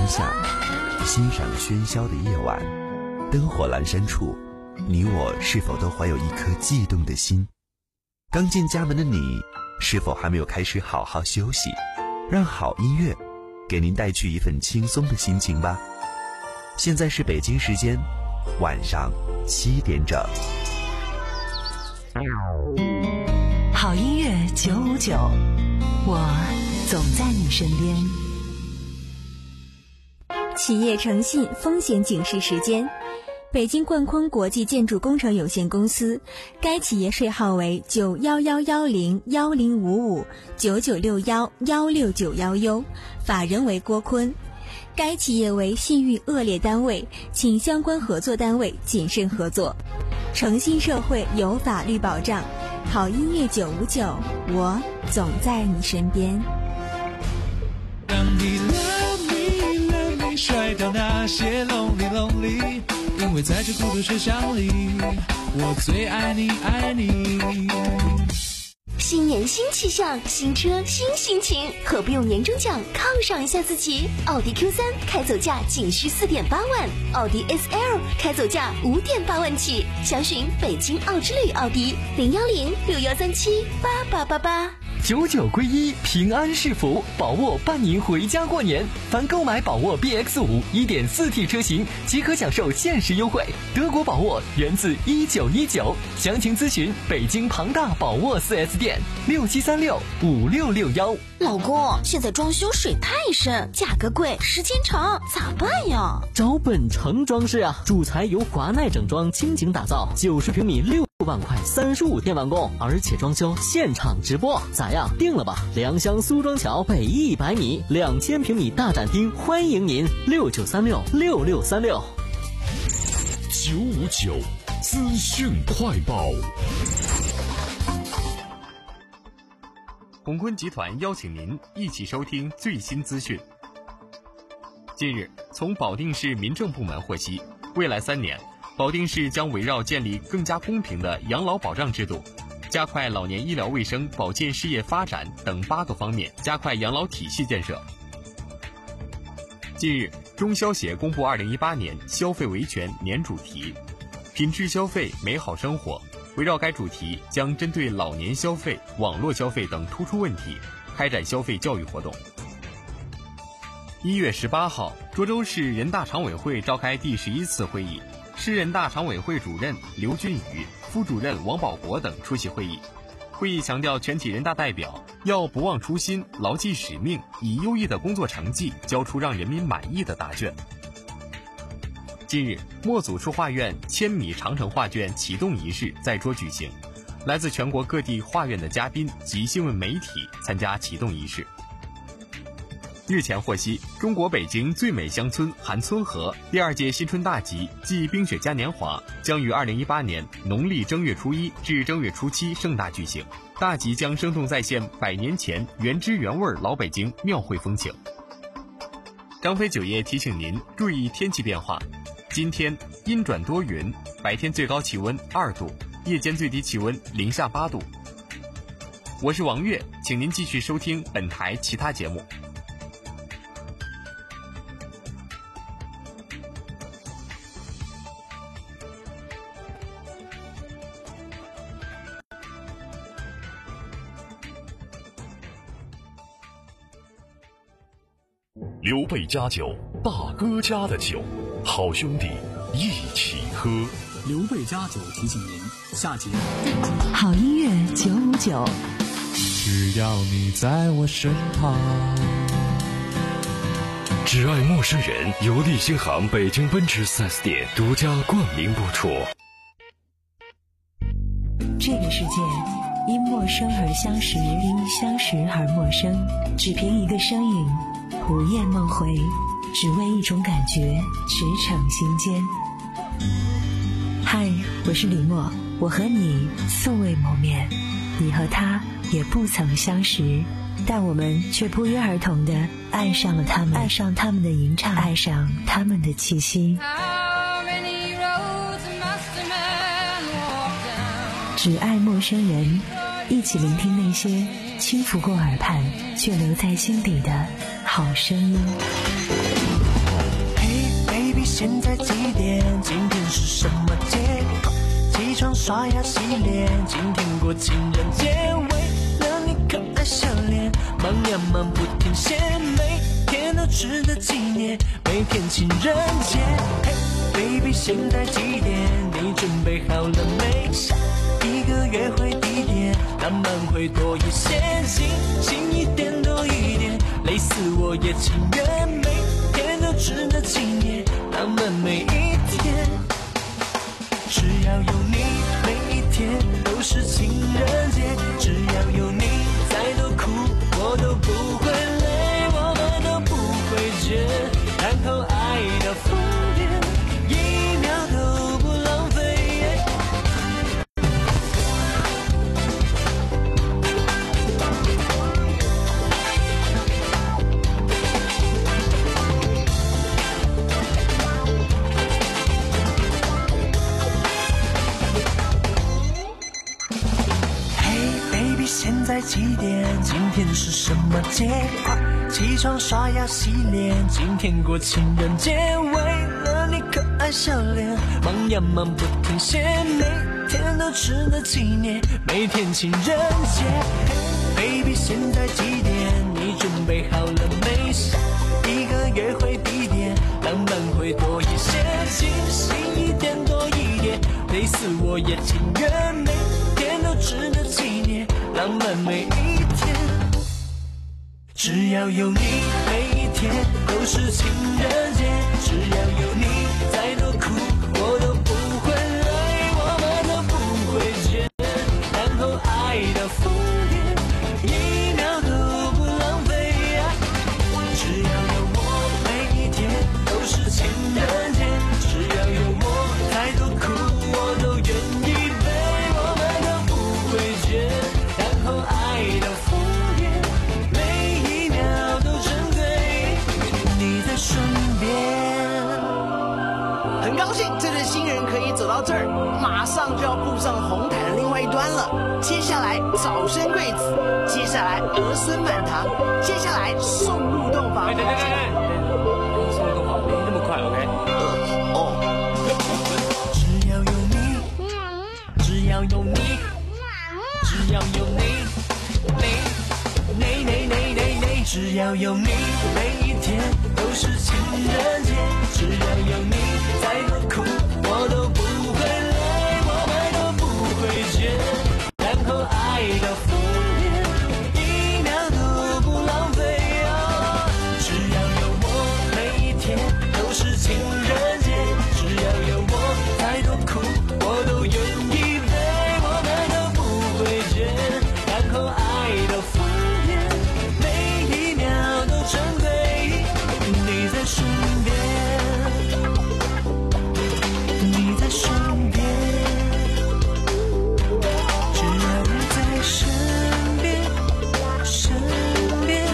下，欣赏喧嚣的夜晚，灯火阑珊处，你我是否都怀有一颗悸动的心？刚进家门的你，是否还没有开始好好休息？让好音乐给您带去一份轻松的心情吧。现在是北京时间晚上七点整。 好音乐九五九，我总在你身边。 企业诚信风险警示时间。北京冠坤国际建筑工程有限公司，该企业税号为九幺幺幺零幺零五五九九六幺幺六九幺 U， 法人为郭坤。该企业为信誉恶劣单位，请相关合作单位谨慎合作。诚信社会有法律保障，好音乐九五九，我总在你身边。 让你 love me love me 甩掉那些 lonely lonely， 因为在这孤独车厢里，我最爱你爱你。 新年新气象，新车新心情，何不用年终奖犒赏一下自己？奥迪 Q 三 开走价仅需 四点八万，奥迪 S L 开走价 五点八万起，详询北京奥之旅奥迪零幺零六幺三七八八八八。 九九归一，平安是福，宝沃伴您回家过年。凡购买宝沃 B X 五 一点四 T 车型，即可享受限时优惠。德国宝沃源自一九一九，详情咨询北京庞大宝沃 四 S 店六七三六五六六幺。 老公，现在装修水太深，价格贵，时间长，咋办呀？ 找本城装饰啊，主材由华奈整装倾情打造，九十平米六万块，三十五天完工，而且装修现场直播，咋样？定了吧？良乡苏庄桥北一百米，两千平米大展厅，欢迎您六九三六六六三六。 九五九资讯快报。 宏坤集团邀请您一起收听最新资讯。近日，从保定市民政部门获悉，未来三年，保定市将围绕建立更加公平的养老保障制度，加快老年医疗卫生保健事业发展等八个方面，加快养老体系建设。近日，中消协公布二零一八年消费维权年主题，品质消费，美好生活。围绕该主题，将针对老年消费、网络消费等突出问题，开展消费教育活动。一月十八号，涿州市人大常委会召开第十一次会议，市人大常委会主任刘俊宇、副主任王保国等出席会议。会议强调，全体人大代表要不忘初心，牢记使命，以优异的工作成绩交出让人民满意的答卷。近日，莫祖树画院千米长城画卷启动仪式在涿举行，来自全国各地画院的嘉宾及新闻媒体参加启动仪式。日前获悉，中国北京最美乡村韩村河第二届新春大集暨冰雪嘉年华将于二零一八年农历正月初一至正月初七盛大举行。大集将生动再现百年前原汁原味老北京庙会风情。张飞酒业提醒您注意天气变化，今天阴转多云，白天最高气温二度，夜间最低气温零下八度。我是王悦，请您继续收听本台其他节目。 刘备家酒，大哥家的酒，好兄弟一起喝。 刘备家酒提醒您，下节好音乐九五九， 只要你在我身旁。 只爱陌生人，由利星行北京奔驰 四 S 店独家冠名播出。 这个世界因陌生而相识，因相识而陌生，只凭一个身影，午夜梦回，只为一种感觉驰骋心间。嗨，我是李默，我和你素未谋面，你和他也不曾相识，但我们却不约而同地爱上了他们，爱上他们的吟唱，爱上他们的气息。只爱陌生人，一起聆听那些轻拂过耳畔却留在心底的好声音。 ，baby 现在几点？今天是什么节？起床刷牙洗脸，今天过情人节，为了你可爱笑脸，忙呀忙不停歇，每天都值得纪念，每天情人节。Hey baby 现在几点？你准备好了没？下一个约会地点，浪漫会多一些，心轻一点多一点，累死我也情愿，每天都值得纪念，浪漫每一天。只要有你，每一天都是情人节。只要有你，再多苦我都不会累，我们都不会倦，然后爱到疯癫，一秒都不浪费。现在几点？今天是什么节？快起床刷牙洗脸，今天过情人节，为了你可爱笑脸，忙呀忙不停歇，每天都值得纪念，每天情人节。Baby 现在几点？你准备好了没？下一个约会地点，浪漫会多一些，清醒一点多一点，累死我也情愿，每天都值得纪念，浪漫每一天。只要有你，每一天都是情人节。只要有你，再多苦我都不会累，我们都不会倦，然后爱到疯癫，一秒都不浪费啊。只要有我，每一天都是情人节。只要有我，再多苦我都愿意背，我们都不会倦，然后爱到疯癫，每一秒都珍贵，你在身边。 很高兴这对新人可以走到这儿，马上就要步上红毯的另外一端了。接下来早生贵子，接下来儿孙满堂，接下来送入洞房。 哎，对对对对，送入洞房没那么快 ，OK？ 呃，哦。 只要有你，只要有你，只要有你，你，你你你你你，只要有你，每一天都是情人节。只要有你，再多苦我都不会累，我们都不会倦，然后爱到疯癫，一秒都不浪费啊。只要有我，每一天都是情人节。只要有我，再多苦我都愿意背，我们都不会倦，然后爱到疯癫，每一秒都珍贵，你在身边，你在身边，只要你在身边，身边。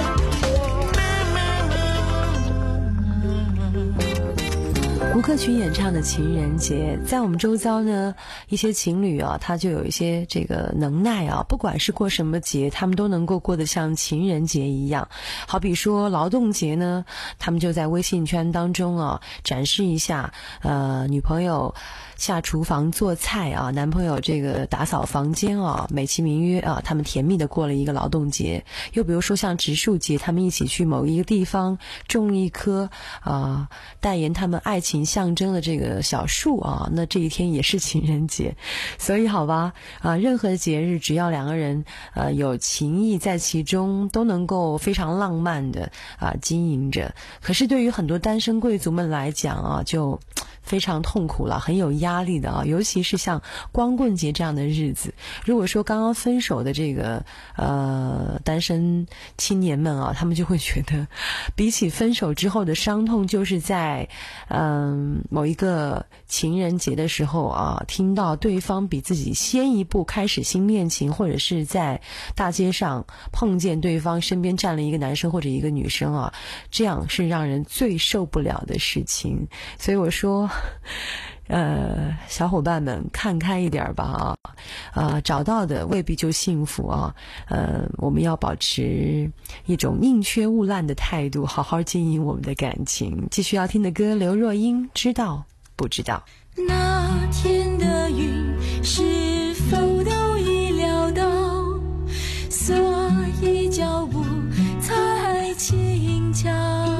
吴克群演唱的《情人节》，在我们周遭呢，一些情侣啊，他就有一些这个能耐啊，不管是过什么节，他们都能够过得像情人节一样。好比说劳动节呢，他们就在微信圈当中啊，展示一下，呃，女朋友下厨房做菜啊，男朋友这个打扫房间啊，美其名曰啊，他们甜蜜的过了一个劳动节。又比如说像植树节，他们一起去某一个地方种一棵啊，代言他们爱情象征的这个小树啊，那这一天也是情人节。所以好吧，啊，任何节日只要两个人呃有情谊在其中，都能够非常浪漫的啊经营着。可是对于很多单身贵族们来讲啊，就非常痛苦了，很有压力的啊，尤其是像光棍节这样的日子。如果说刚刚分手的这个呃单身青年们啊，他们就会觉得，比起分手之后的伤痛，就是在嗯、呃、某一个情人节的时候啊，听到对方比自己先一步开始新恋情，或者是在大街上碰见对方身边站了一个男生或者一个女生啊，这样是让人最受不了的事情。所以我说， 呃，小伙伴们看开一点吧啊，呃，找到的未必就幸福啊，呃，我们要保持一种宁缺毋滥的态度，好好经营我们的感情。继续要听的歌，刘若英，知道不知道？ 那天的云是否都已料到，所以脚步才轻巧，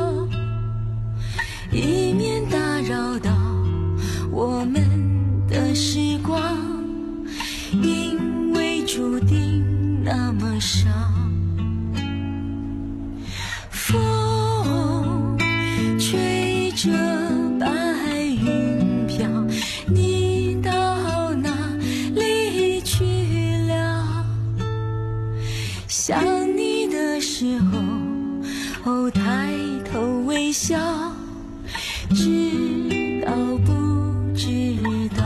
以免打扰到我们的时光，因为注定那么少。风吹着白云飘，你到哪里去了？想你的时候，哦，抬头微笑，知道不知道？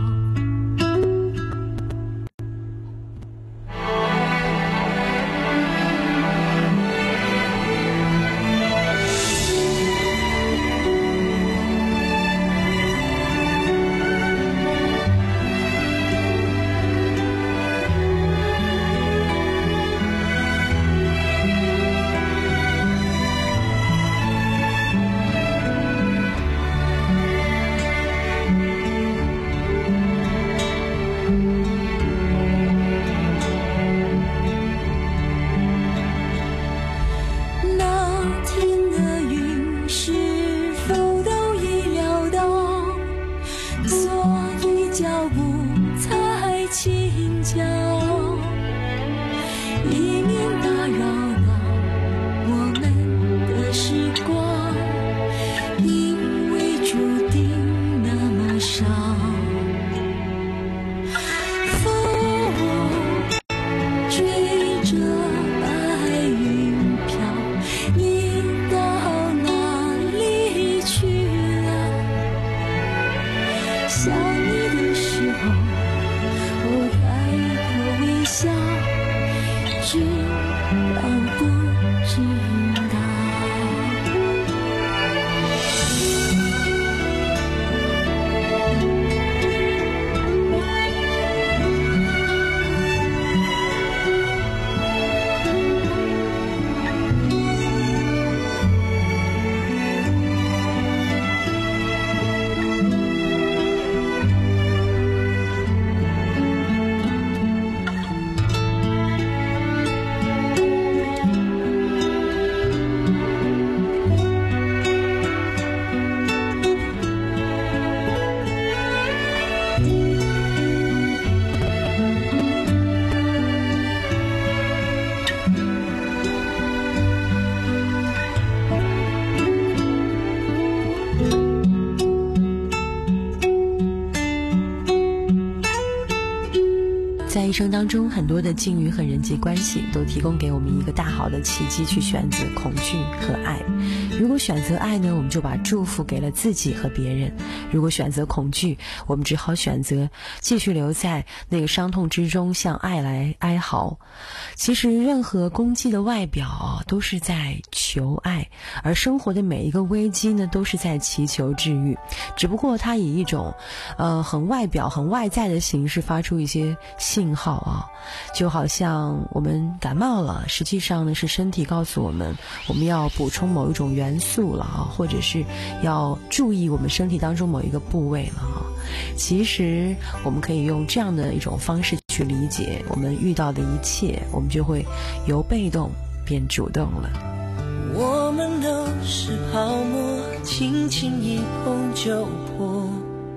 在一生当中，很多的境遇和人际关系都提供给我们一个大好的契机，去选择恐惧和爱。如果选择爱呢，我们就把祝福给了自己和别人；如果选择恐惧，我们只好选择继续留在那个伤痛之中，向爱来哀嚎。其实任何攻击的外表啊，都是在求爱，而生活的每一个危机呢，都是在祈求治愈。只不过它以一种呃很外表很外在的形式发出一些信号啊，就好像我们感冒了，实际上呢是身体告诉我们我们要补充某一种元素了啊，或者是要注意我们身体当中某一个部位了啊。其实我们可以用这样的一种方式去理解我们遇到的一切，我们就会由被动变主动了。 我们都是泡沫，轻轻一碰就破，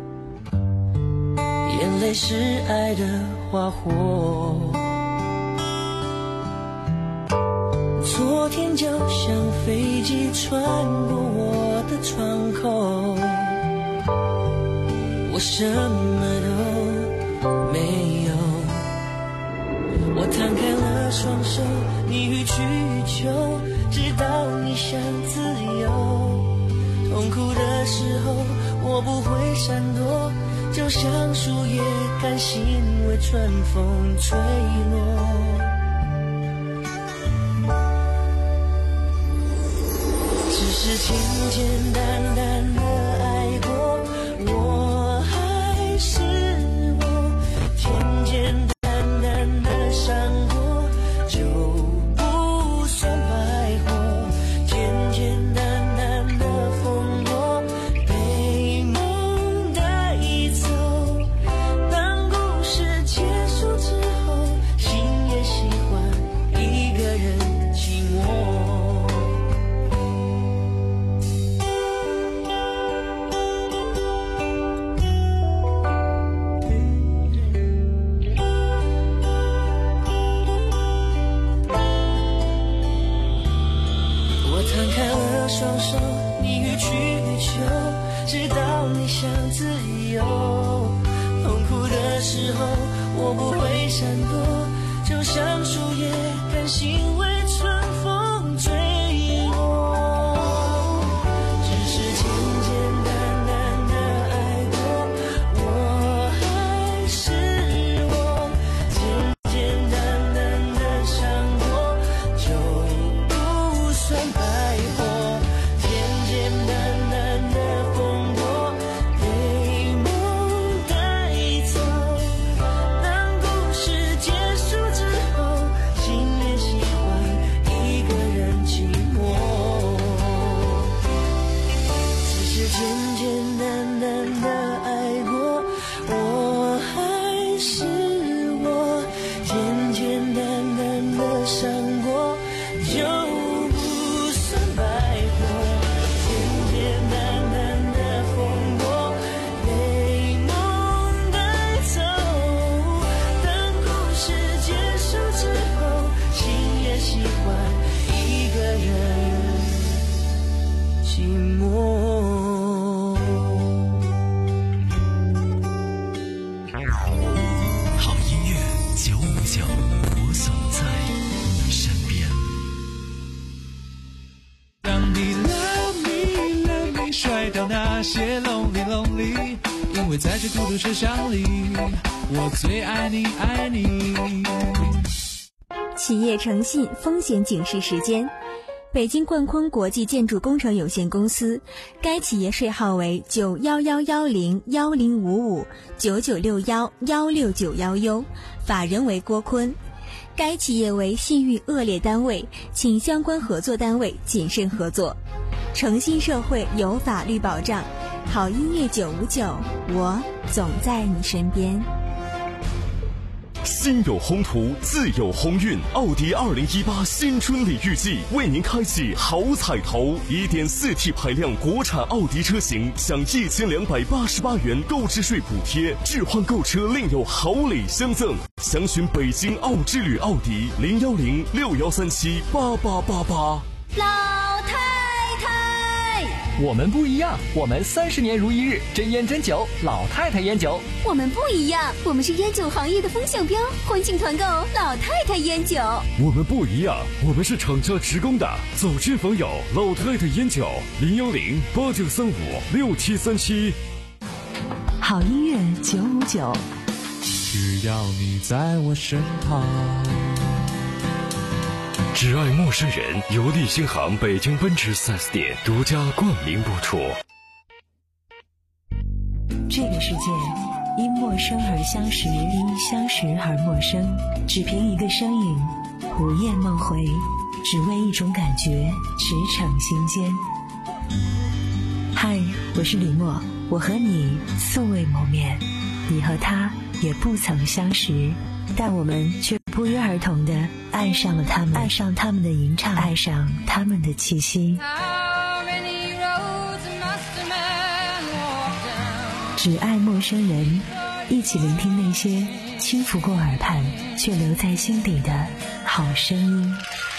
眼泪是爱的花火。昨天就像飞机穿过我的窗口，我什么都没有。我摊开了双手，你予取予求，直到你想自由。痛苦的时候，我不会闪躲，就像树叶甘心为春风吹落。只是简简单单的爱过，我我摊开了双手，你予取予求，直到你想自由。痛苦的时候，我不会闪躲，就像树叶甘心为春风坠落。只是简简单单的爱过，我还是我，简简单单的伤过，就不算白活。简简单单的风波，被梦带走。当故事结束之后，心也喜欢一个人寂寞。只是简简单单的爱过，我还是我，简简单单的伤过，就不算白活。简简单单的风波，被梦带走。当故事结束之后，心也喜欢一个人寂寞。 好音乐九五九，我总在你身边。 让你 love me love me 甩掉那些 lonely lonely， 因为在这孤独车厢里，我最爱你爱你。 企业诚信风险警示时间。北京冠坤国际建筑工程有限公司，该企业税号为九幺幺幺零幺零五五九九六幺幺六九幺 U， 法人为郭坤。该企业为信誉恶劣单位，请相关合作单位谨慎合作。诚信社会有法律保障，好音乐九五九，我总在你身边。 心有宏图，自有鸿运。奥迪二零一八新春礼遇季为您开启好彩头， 一点四 T 排量国产奥迪车型享一千两百八十八元购置税补贴，置换购车另有好礼相赠。详询北京奥之旅奥迪零幺零六幺三七八八八八。 老太太， 我们不一样，我们三十年如一日，真烟真酒，老太太烟酒。 我们不一样，我们是烟酒行业的风向标，欢庆团购老太太烟酒。 我们不一样，我们是厂家职工的，走亲访友，老太太烟酒零幺零八九三五六七三七。 好音乐九五九， 只要你在我身旁。 只爱陌生人由利星行北京奔驰 四 S 店独家冠名播出。 这个世界因陌生而相识，因相识而陌生，只凭一个身影，午夜梦回，只为一种感觉，驰骋心间。嗨，我是李默，我和你素未谋面，你和他也不曾相识，但我们却不约而同地爱上了他们，爱上他们的吟唱，爱上他们的气息。只爱陌生人，一起聆听那些轻拂过耳畔却留在心底的好声音。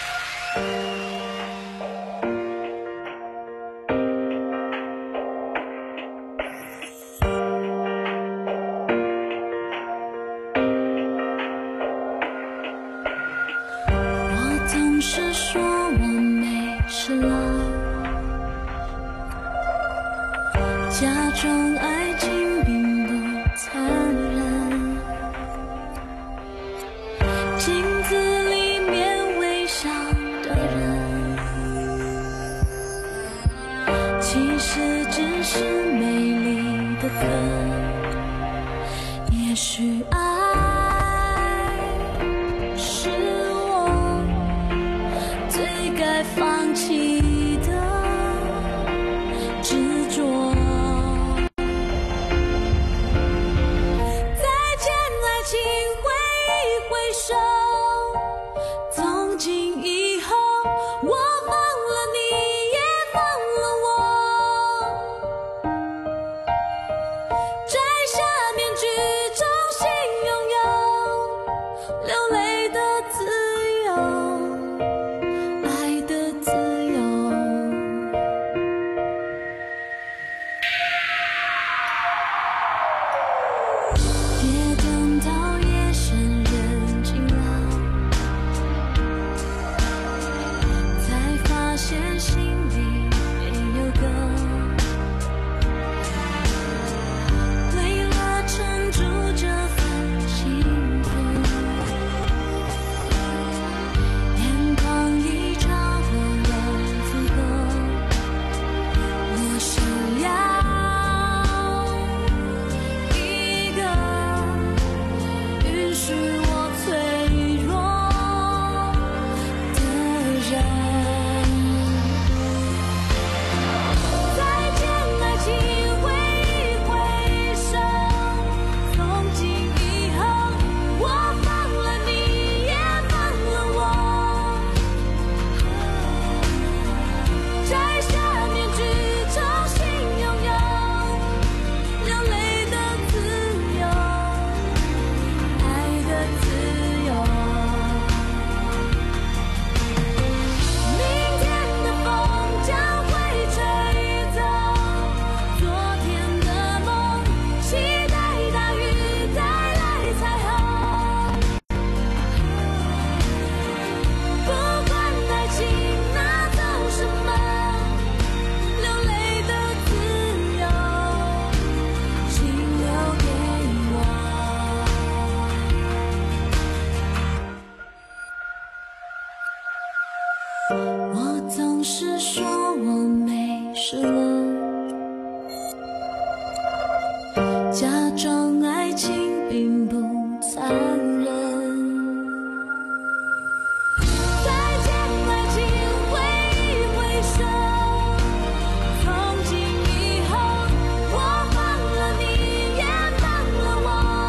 总是说我没事了，假装爱情并不残忍，镜子里面微笑的人，其实只是美丽的梗。也许爱该放弃的执着，再见爱情，挥一挥手，从今以后我放了你，也放了我，摘下面具，重新拥有流泪的自由，爱的自由。 我总是说我没事了，假装爱情并不残忍。再见爱情，挥一挥手，从今以后我放了你，也放了我，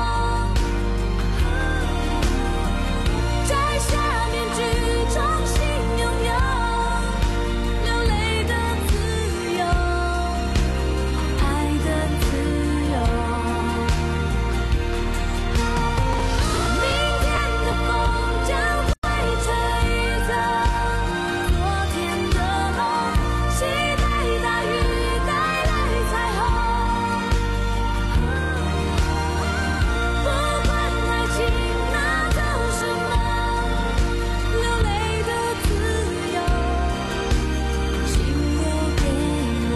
摘下面具，重新拥有流泪的自由，爱的自由。明天的风将会吹走昨天的梦，期待大雨带来彩虹。不管爱情拿走什么，流泪的自由，请留给我。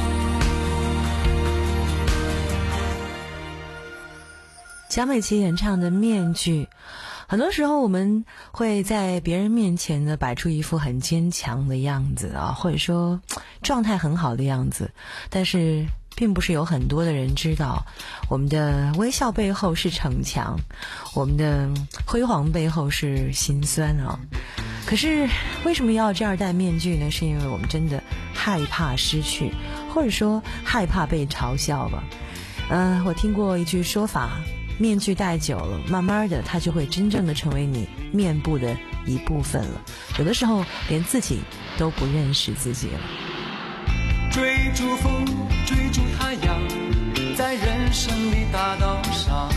贾美琪演唱的《面具》，很多时候我们会在别人面前呢摆出一副很坚强的样子啊，或者说状态很好的样子，但是并不是有很多的人知道，我们的微笑背后是逞强，我们的辉煌背后是心酸啊。可是为什么要这样戴面具呢？是因为我们真的害怕失去，或者说害怕被嘲笑吧。呃，我听过一句说法，面具戴久了，慢慢的它就会真正的成为你面部的一部分了，有的时候连自己都不认识自己了。 追逐风，追逐太阳，在人生的大道上，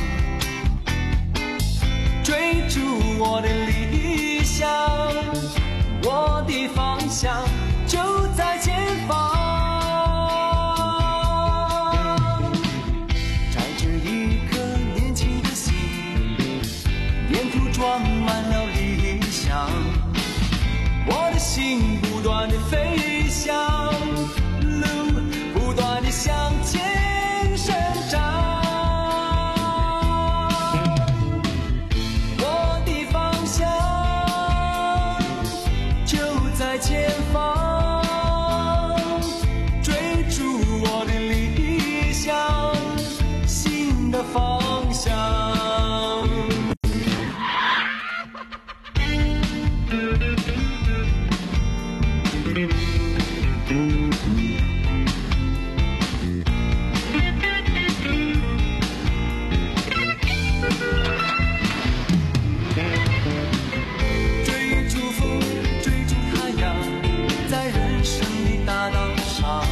追逐我的理想，我的方向就在前方。载着一颗年轻的心，沿途装满了理想，我的心不断地飞翔，不断地向前生长，我的方向就在前方，追逐我的理想，新的方向。追逐风，追逐太阳，在人生的大道上，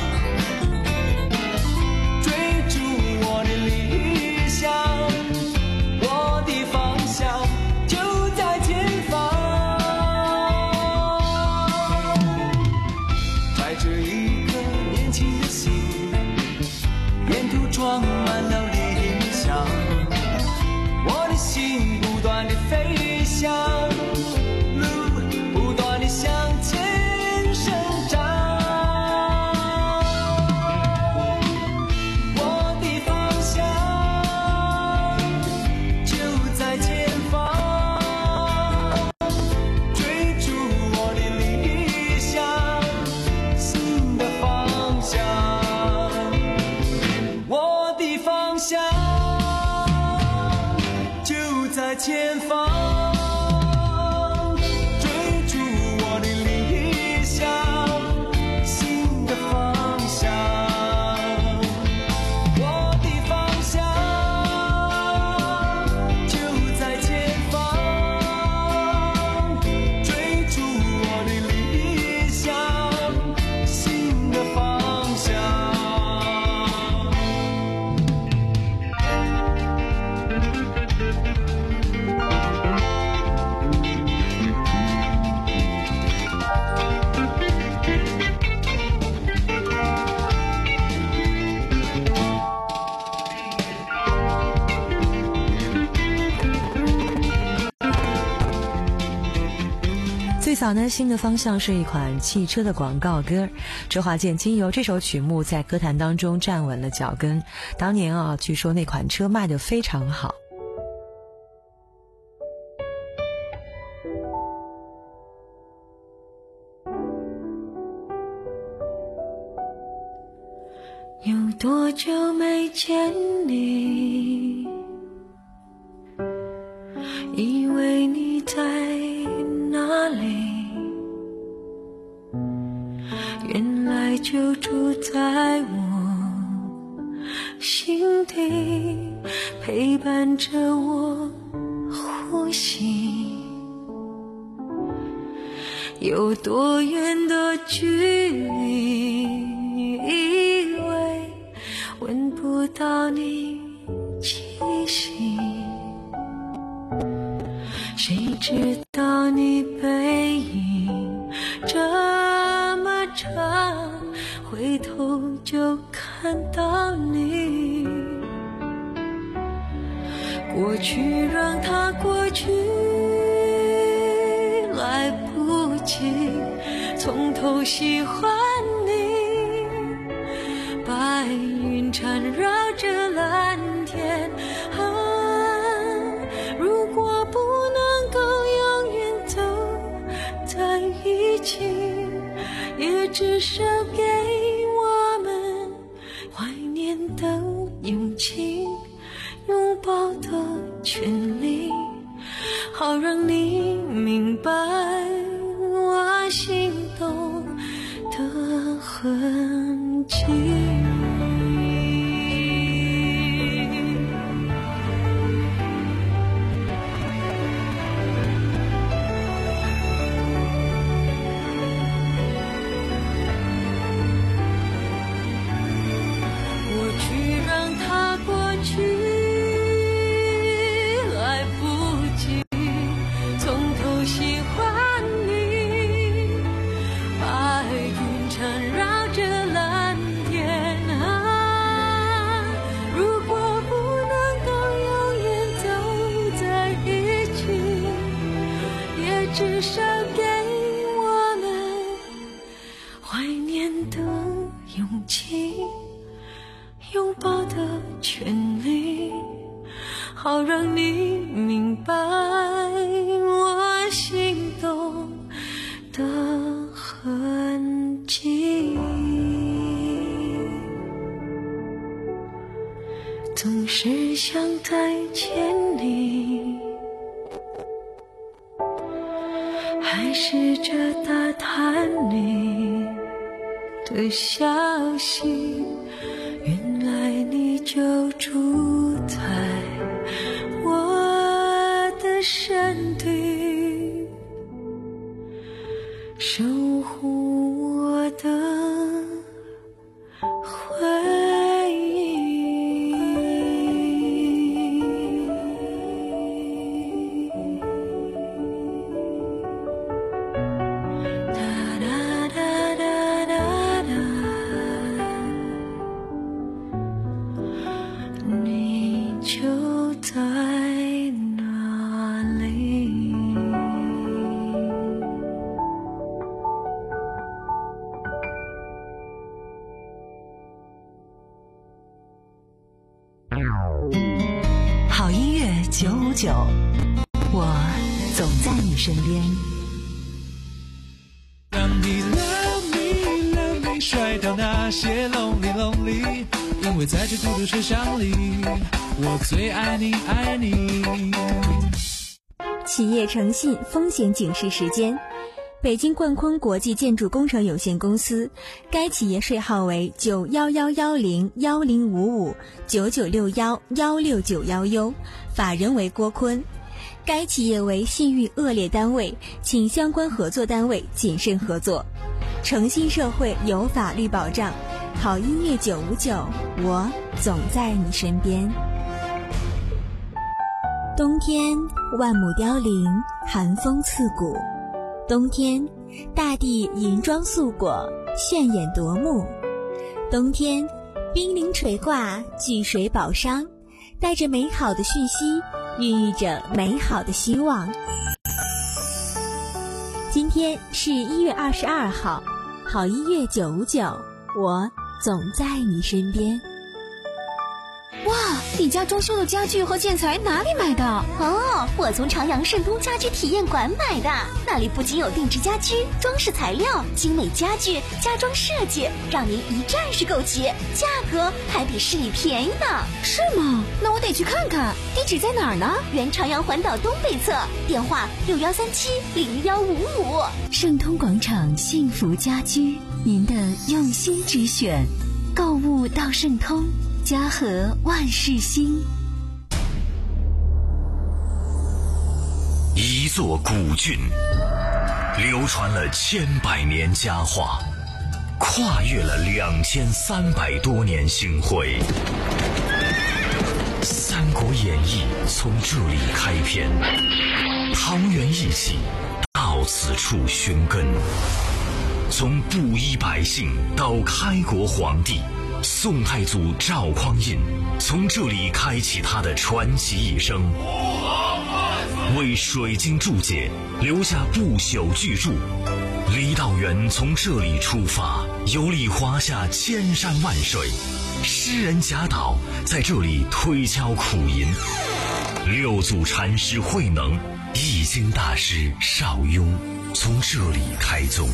追逐我的理想，我的方向就在前方。载着一颗年轻的心，沿途装满了理想，我的心不断地飞翔，路不断地向前生长，我的方向就在前方，追逐我的理想，新的方向，我的方向就在前方，追逐我的理想，新的方向，我的方向就在前方，追逐我的理想，新的方向。 最早呢，新的方向是一款汽车的广告歌，周华健经由这首曲目在歌坛当中站稳了脚跟。当年啊，据说那款车卖得非常好。 多久没见你？以为你在哪里？原来就住在我心底，陪伴着我呼吸。有多远的距离，以为闻不到你气息，谁知道你背影这么长，回头就看到你。过去让它过去，来不及从头喜欢你。白云缠绕着蓝天啊，如果不能够永远走在一起，也至少给我们怀念的勇气，拥抱的权利，好让你明白我心动的痕迹。至少给我们怀念的勇气，拥抱的权利，好让你明白我心动的痕迹。总是想再见你，还试着打探你的消息，原来你就住在我的身体，守护我的回忆。 好音乐九五九，我总在你身边。 让你 love me love me 甩掉那些 lonely lonely， 因为在这孤独车厢里，我最爱你爱你。 企业诚信风险警示时间。北京冠坤国际建筑工程有限公司，该企业税号为九幺幺幺零幺零五五九九六幺幺六九幺 U， 法人为郭坤。该企业为信誉恶劣单位，请相关合作单位谨慎合作。诚信社会有法律保障，好音乐九五九，我总在你身边。冬天万亩凋零，寒风刺骨。冬天，大地银装素裹，炫眼夺目。冬天，冰凌垂挂，聚水宝商，带着美好的讯息，孕育着美好的希望。今天是一月二十二号，好音乐九五九，我总在你身边。 哇，你家装修的家具和建材哪里买的？ 哦，我从朝阳盛通家居体验馆买的，那里不仅有定制家居、装饰材料、精美家具、家装设计，让您一站式购齐，价格还比市里便宜呢。 是吗？那我得去看看。地址在哪儿呢？ 原朝阳环岛东北侧，电话六幺三七零幺五五。 盛通广场幸福家居，您的用心之选，购物到盛通，家和万事兴。 一座古郡，流传了千百年佳话，跨越了两千三百多年星辉。《三国演义》从这里开篇，桃园义气到此处寻根。从布衣百姓到开国皇帝，宋太祖赵匡胤从这里开启他的传奇一生，为水晶注解留下不朽巨著。李道元从这里出发，游历华夏千山万水。诗人贾岛在这里推敲苦吟，六祖禅师慧能、易经大师邵雍从这里开宗。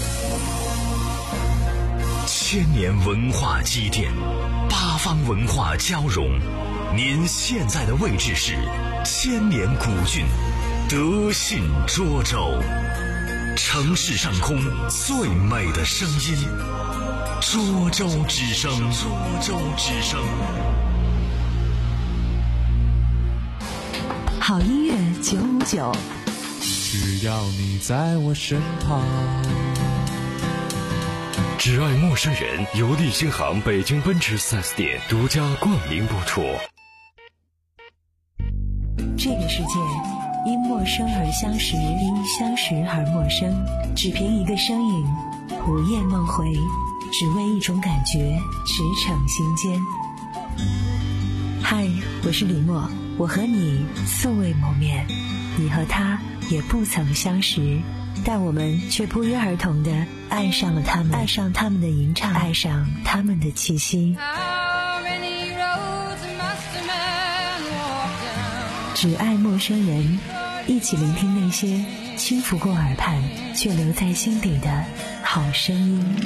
千年文化积淀，八方文化交融。您现在的位置是千年古郡德信涿州，城市上空最美的声音，涿州之声。涿州之声。 好音乐九五九， 只要你在我身旁。 只爱陌生人由利星行北京奔驰 四 S 店独家冠名播出。 这个世界因陌生而相识，因相识而陌生。只凭一个身影，午夜梦回，只为一种感觉，驰骋心间。嗨，我是李默，我和你素未谋面，你和他也不曾相识，但我们却不约而同地爱上了他们，爱上他们的吟唱，爱上他们的气息。只爱陌生人，一起聆听那些轻拂过耳畔却留在心底的好声音。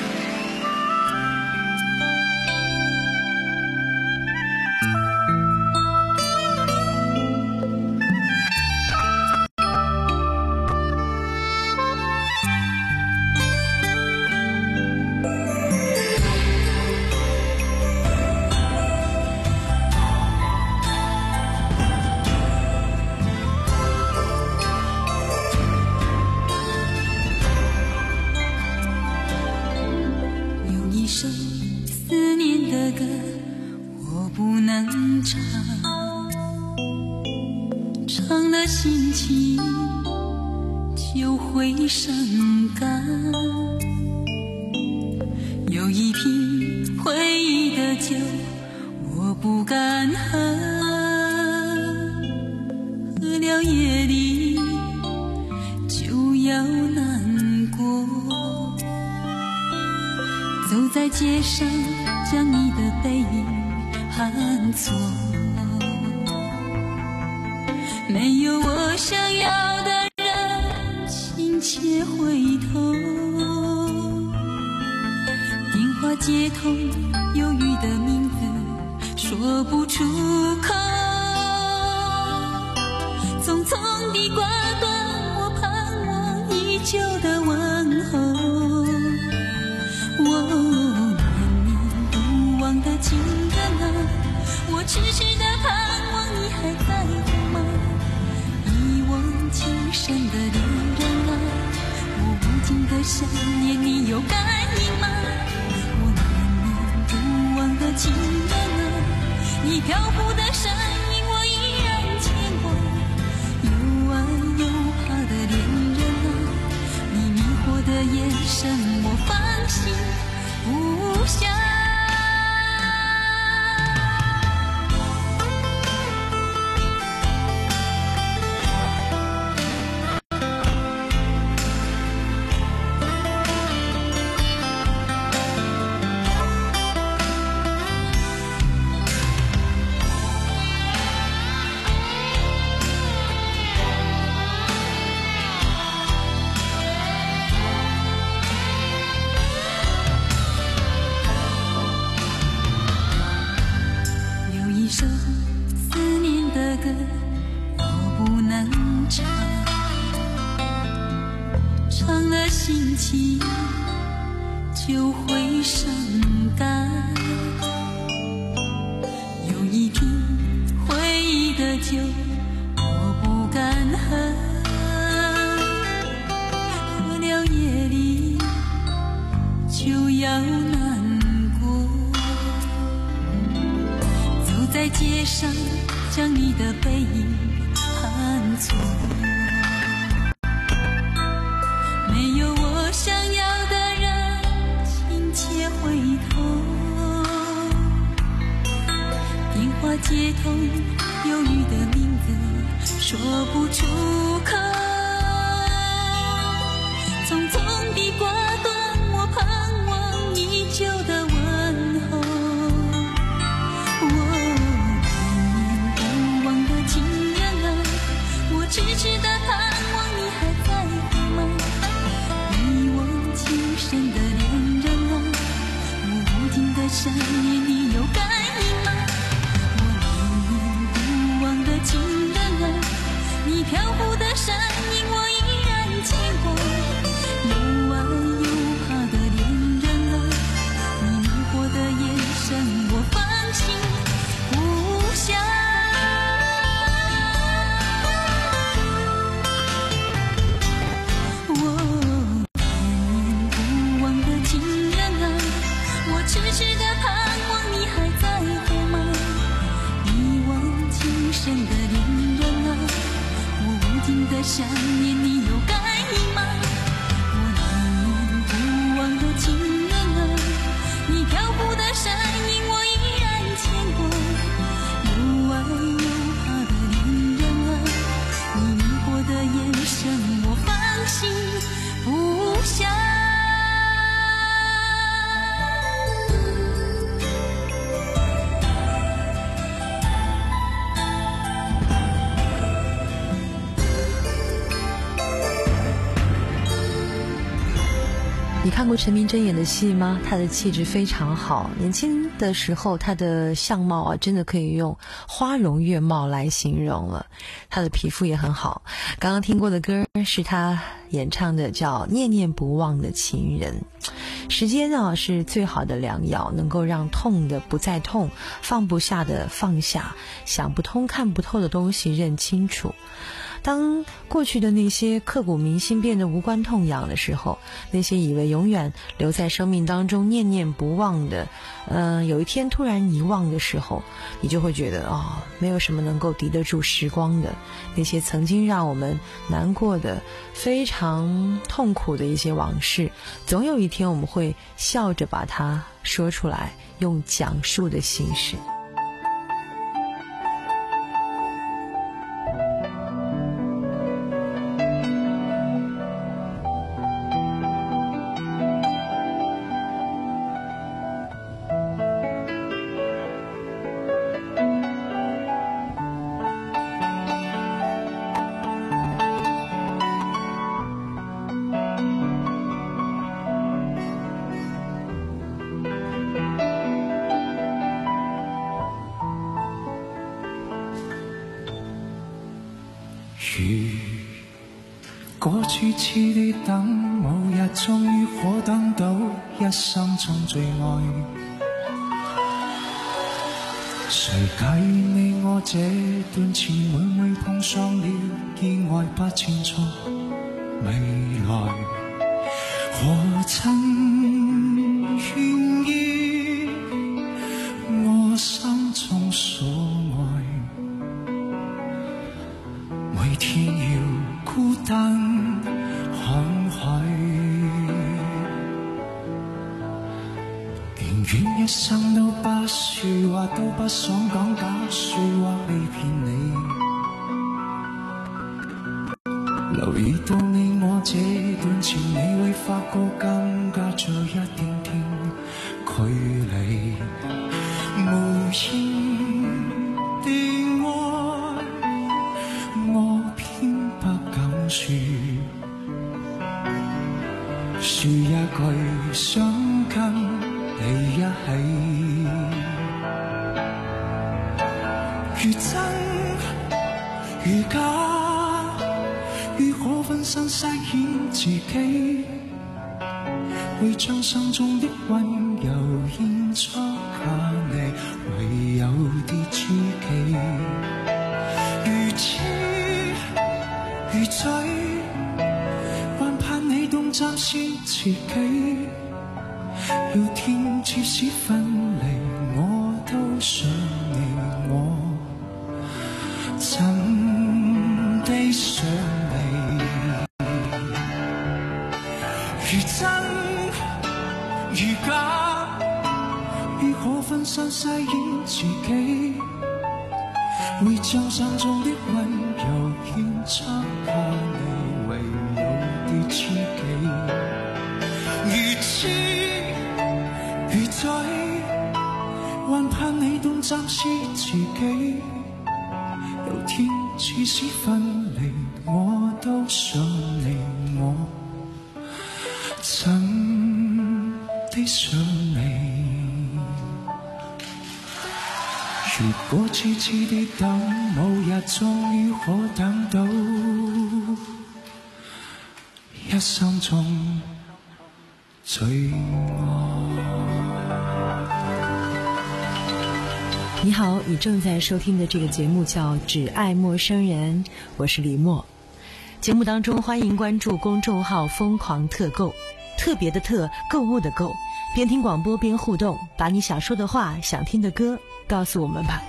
唱的心情就会伤感，有一瓶回忆的酒我不敢喝，喝了夜里就要难过，走在街上将你的背影喊错，没有我想要的人亲切回头，电话接通，犹豫的名字说不出口，匆匆地挂断我盼望已久的问候，我念念不忘的情人啊，我痴痴的盼望你还在乎吗？一往情深的恋人啊，我无尽的想念你有感应吗？我念念不忘的情人啊，你漂浮的身影我依然牵挂，又爱又怕的恋人啊，你迷惑的眼神我放心不下。 就会伤感。有一瓶回忆的酒，我不敢喝，喝了夜里就要难过。走在街上，将你的背影看错，没有我想要的人亲切回头，电话接通，犹豫的名字说不出口，匆匆地挂断我盼望已久的问候。痴痴的盼望你还在乎吗？一往情深的恋人啊，我无尽的想念你有感应吗？我念念不忘的情人啊，你飘忽的身影我依然牵挂。又爱又怕的恋人啊，你迷惑的眼神我放心不下。痴痴的盼望你还在乎吗？一往情深的恋人啊，我无尽的想念你有感应吗？我念念不忘的情人啊，你飘忽的身影我依然牵挂。又爱又怕的恋人啊，你迷惑的眼神我放心不下。 你看过陈明真演的戏吗？她的气质非常好，年轻的时候她的相貌啊，真的可以用花容月貌来形容了。她的皮肤也很好。刚刚听过的歌是她演唱的，叫《念念不忘的情人》。时间啊是最好的良药，能够让痛的不再痛，放不下的放下，想不通看不透的东西认清楚。当过去的那些刻骨铭心变得无关痛痒的时候，那些以为永远留在生命当中念念不忘的，呃，有一天突然遗忘的时候，你就会觉得哦，没有什么能够敌得住时光的。那些曾经让我们难过的、非常痛苦的一些往事，总有一天我们会笑着把它说出来，用讲述的形式。 如果處次地等，某日終於可等到一生中最愛。誰介意你我這段情每每碰上了意外，不清楚未來。何曾願意我心中所愛，每天要孤單慷慨，寧願一生都不說話，都不想講假說話嚟騙你。留意到你我這段情，你會發覺更加着一點點距離。無言的愛，我偏不敢說，說一句想跟你一起。越真越假，越可分身飾演自己， 为掌上中的温柔獻出下你唯有的知己。如痴如醉，還盼你懂暫時自己。要天即使分離，我都想你，我真的想你。如真如假，如可分身飾演自己，為掌上中的溫柔獻出下你唯有的知己。如痴如醉，還盼你懂暫時自己。有天即使分離，我都想你，我真的想你。如果痴痴地等，某日終於可等到，一生中最愛。 你好，你正在收听的这个节目叫《只爱陌生人》，我是李默。节目当中欢迎关注公众号疯狂特购，特别的特，购物的购，边听广播边互动，把你想说的话、想听的歌告诉我们吧。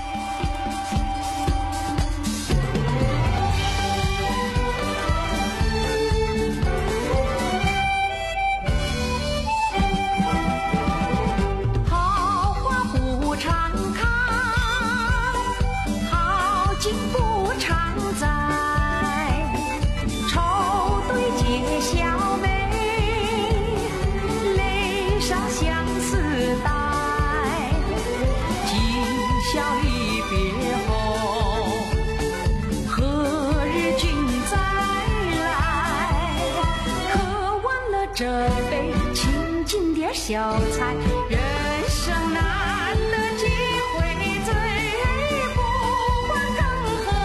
这杯清静点小菜，人生难得几回醉，不管更何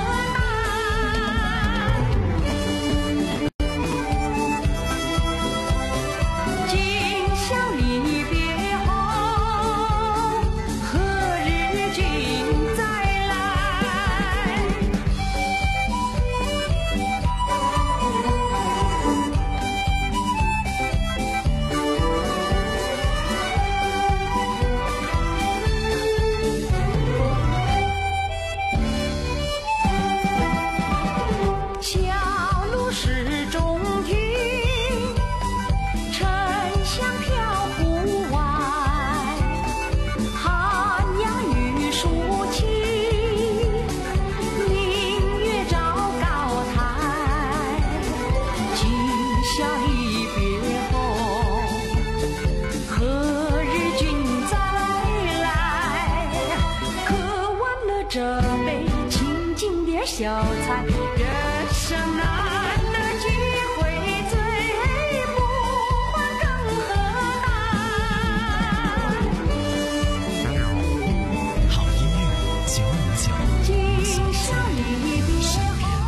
待。今宵离别后，何日君再来？这杯清静点小菜，人生难得几回醉，不管更何待。 好音乐九五九， 今宵离别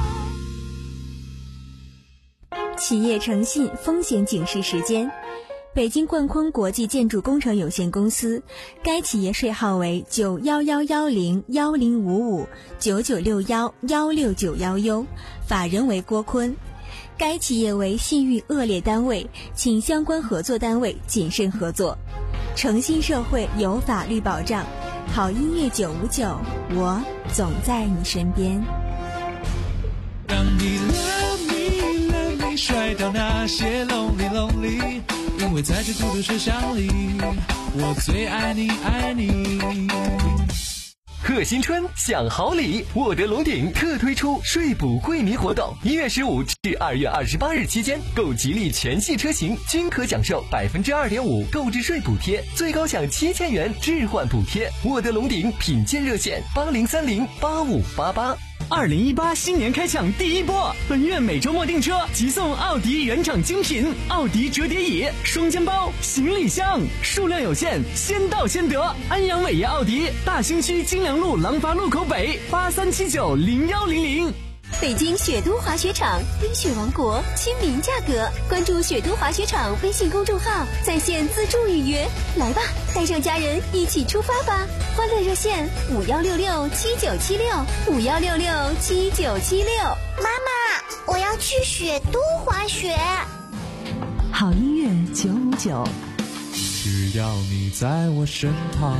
后。 企业诚信风险警示时间。北京冠坤国际建筑工程有限公司，该企业税号为九幺幺幺零幺零五五九九六幺幺六九幺 U， 法人为郭坤。该企业为信誉恶劣单位，请相关合作单位谨慎合作。诚信社会有法律保障，好音乐九五九，我总在你身边。 让你 love me love me 甩掉那些 lonely lonely。因为在这孤独车厢里，我最爱你爱你。 贺新春享好礼，沃德龙鼎特推出税补惠民活动，一月十五至二月二十八日期间，购吉利全系车型均可享受百分之二点五购置税补贴，最高享七千元置换补贴。沃德龙鼎品鉴热线八零三零八五八八。 二零一八新年开抢第一波，本月每周末订车即送奥迪原厂精品奥迪折叠椅、双肩包、行李箱，数量有限，先到先得。安阳伟业奥迪大兴区金良路廊坊路口北八三七九零幺零零。 北京雪都滑雪场，冰雪王国，亲民价格。关注雪都滑雪场微信公众号，在线自助预约。来吧，带上家人一起出发吧！欢乐热线五幺六六七九七六五幺六六七九七六。 妈妈，我要去雪都滑雪。 好音乐九五九， 只要你在我身旁。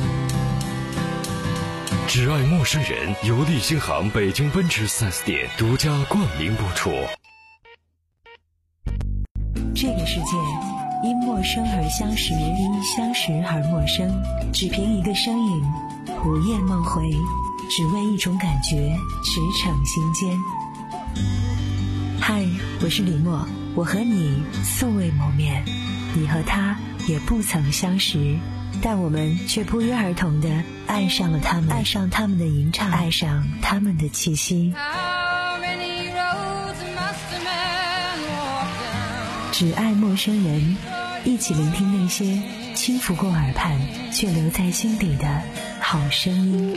只爱陌生人由立新行北京奔驰 四 S 店独家冠名播出。 这个世界因陌生而相识，因相识而陌生，只凭一个身影，午夜梦回，只为一种感觉，驰骋心间。嗨，我是李默，我和你素未谋面，你和他也不曾相识，但我们却不约而同地爱上了他们，爱上他们的吟唱，爱上他们的气息。只爱陌生人，一起聆听那些轻拂过耳畔却留在心底的好声音。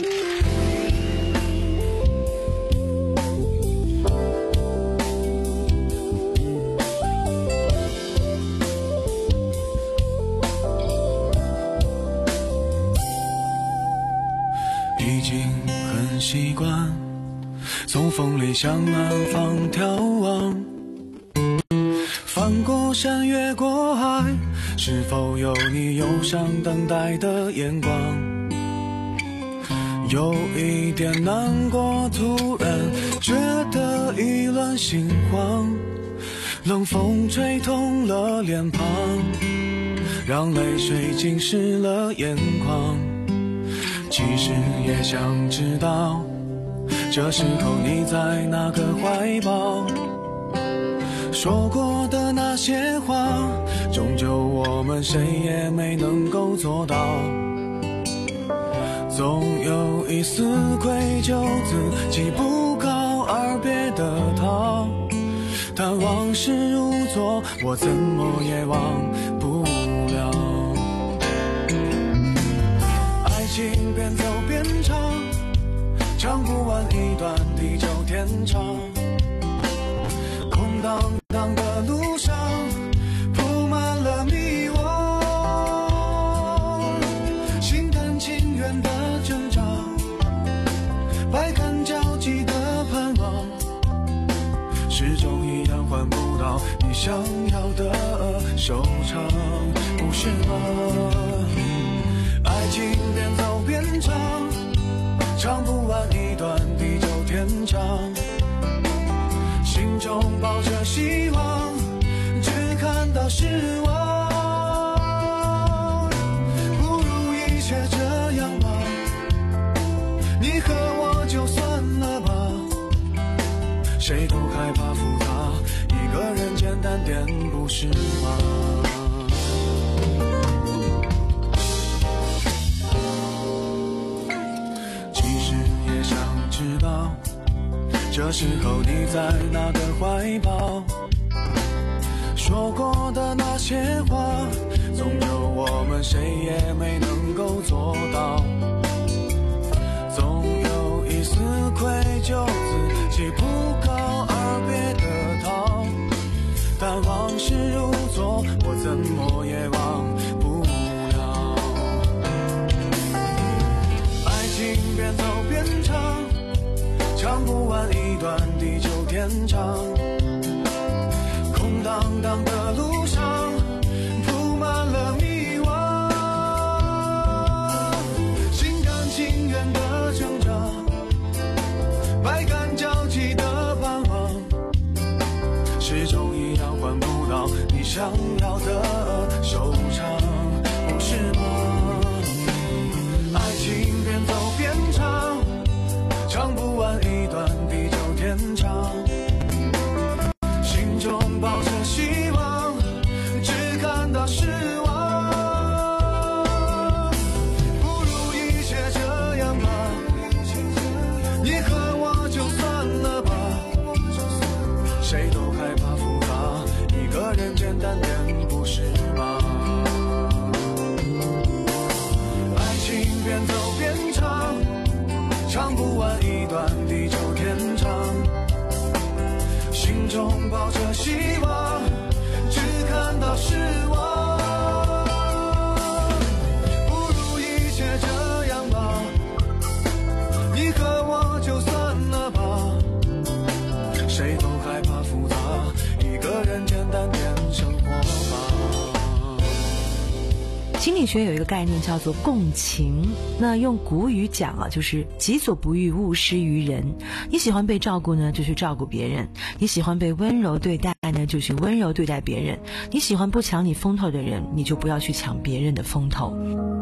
已经很习惯从风里向南方眺望，翻过山越过海，是否有你忧伤等待的眼光？有一点难过，突然觉得意乱心慌，冷风吹痛了脸庞，让泪水浸湿了眼眶。其实也想知道，这时候你在哪个怀抱？说过的那些话，终究我们谁也没能够做到。总有一丝愧疚，自己不告而别的他，但往事如昨，我怎么也忘不了。爱情边走边唱，唱不完一段地久天长。空荡荡的路上铺满了迷惘，心甘情愿的挣扎，百感交集的盼望，始终一样换不到你想要的收场，不是吗？爱情边走边唱，唱不完一段地久天长。心中抱着希望，只看到失望。不如一切这样吧，你和我就算了吧。谁都害怕复杂，一个人简单点不是吗？其实也想知道，这时候你在哪个怀抱？说过的那些话，终究我们谁也没能够做到。总有一丝愧疚，自己不告而别的逃，但往事如昨，我怎么也忘不了。爱情边走边唱，唱不完一段地久天长。空荡荡的路上铺满了迷惘，心甘情愿的挣扎，百感交集的盼望，始终一样换不到你想要的收场，不是吗？爱情边走边唱，唱不完一段地久天长，心中抱着希望， 心理学有一个概念叫做共情，那用古语讲啊，就是己所不欲，勿施于人。你喜欢被照顾呢，就去照顾别人；你喜欢被温柔对待呢，就去温柔对待别人；你喜欢不抢你风头的人，你就不要去抢别人的风头。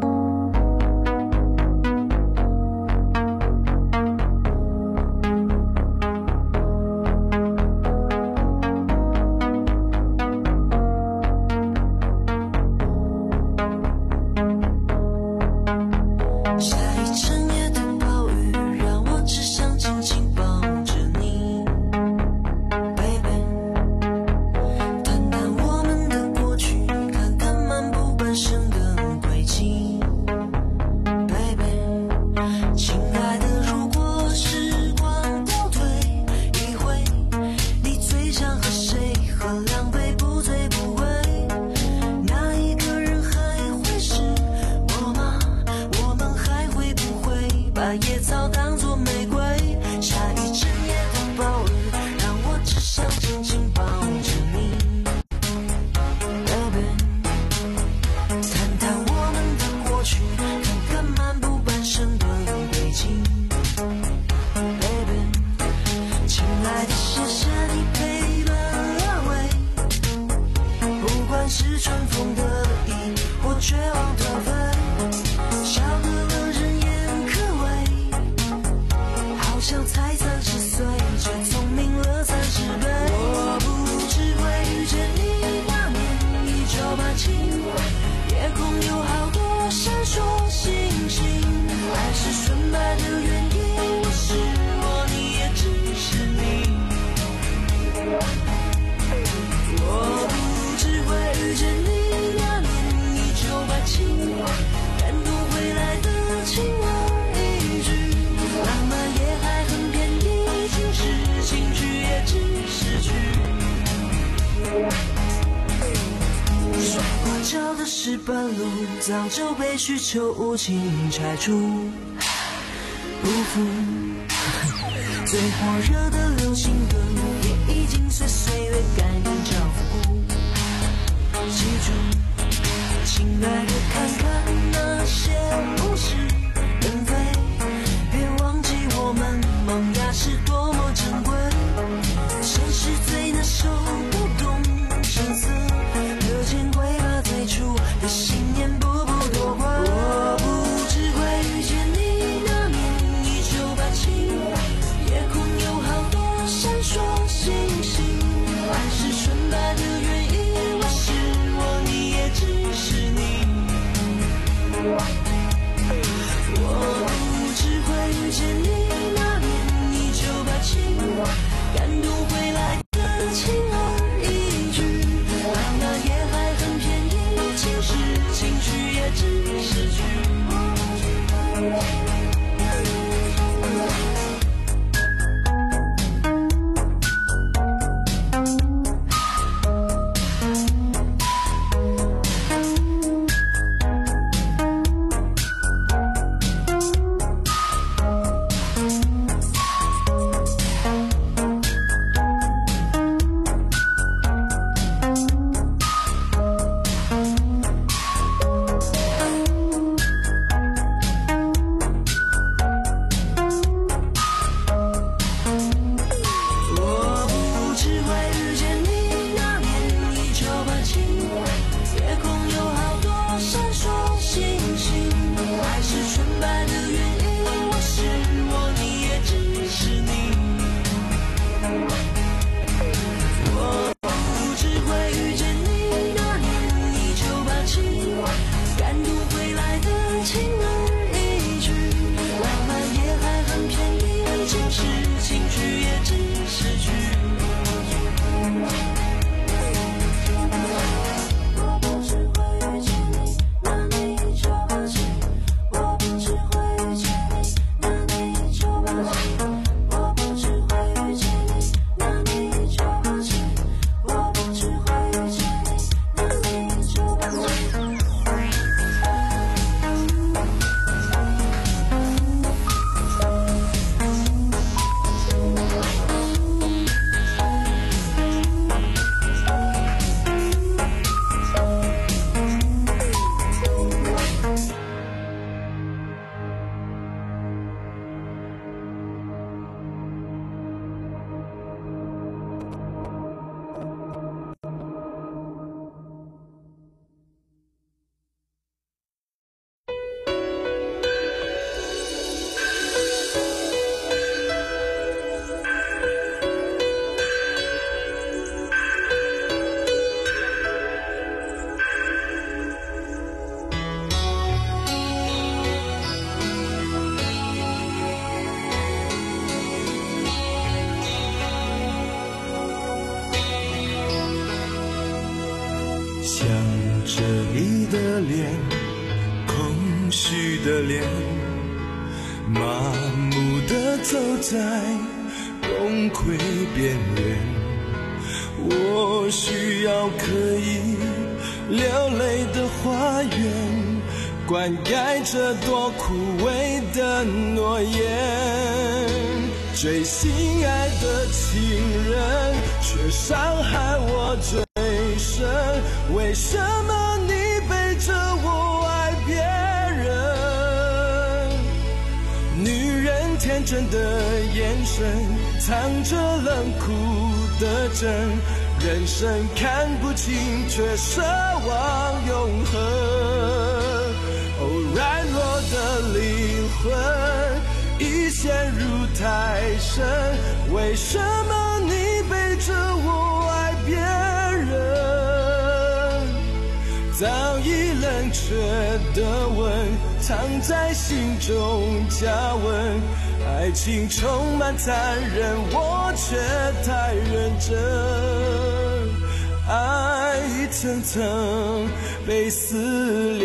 是半路早就被需求无情拆除，不服最火热的流行歌也已经随岁月改变照复。记住亲爱的，看看那些物是人非，别忘记我们萌芽是多么珍贵。现实最难受，不懂声色的见鬼吧，最初的信念步步夺回。我不只会遇见你，那年一九八七，夜空有好多闪烁星星。爱是纯白的原因，我是我，你也只是你。我不只会遇见你，那年一九八七，感动回来的轻而易举。浪漫也还很便宜，情是情绪也只是句。 的脸，空虚的脸，麻木地走在崩溃边缘。我需要可以流泪的花园，灌溉这多枯萎的诺言。最心爱的情人，却伤害我最深。为什么你背着我爱别人？女人天真的眼神，藏着冷酷的真。人生看不清，却奢望永恒。哦，软弱的灵魂已陷入太深。为什么你背着我爱别人？早已冷却的吻，藏在心中加温。爱情充满残忍，我却太认真。爱一层层被撕裂。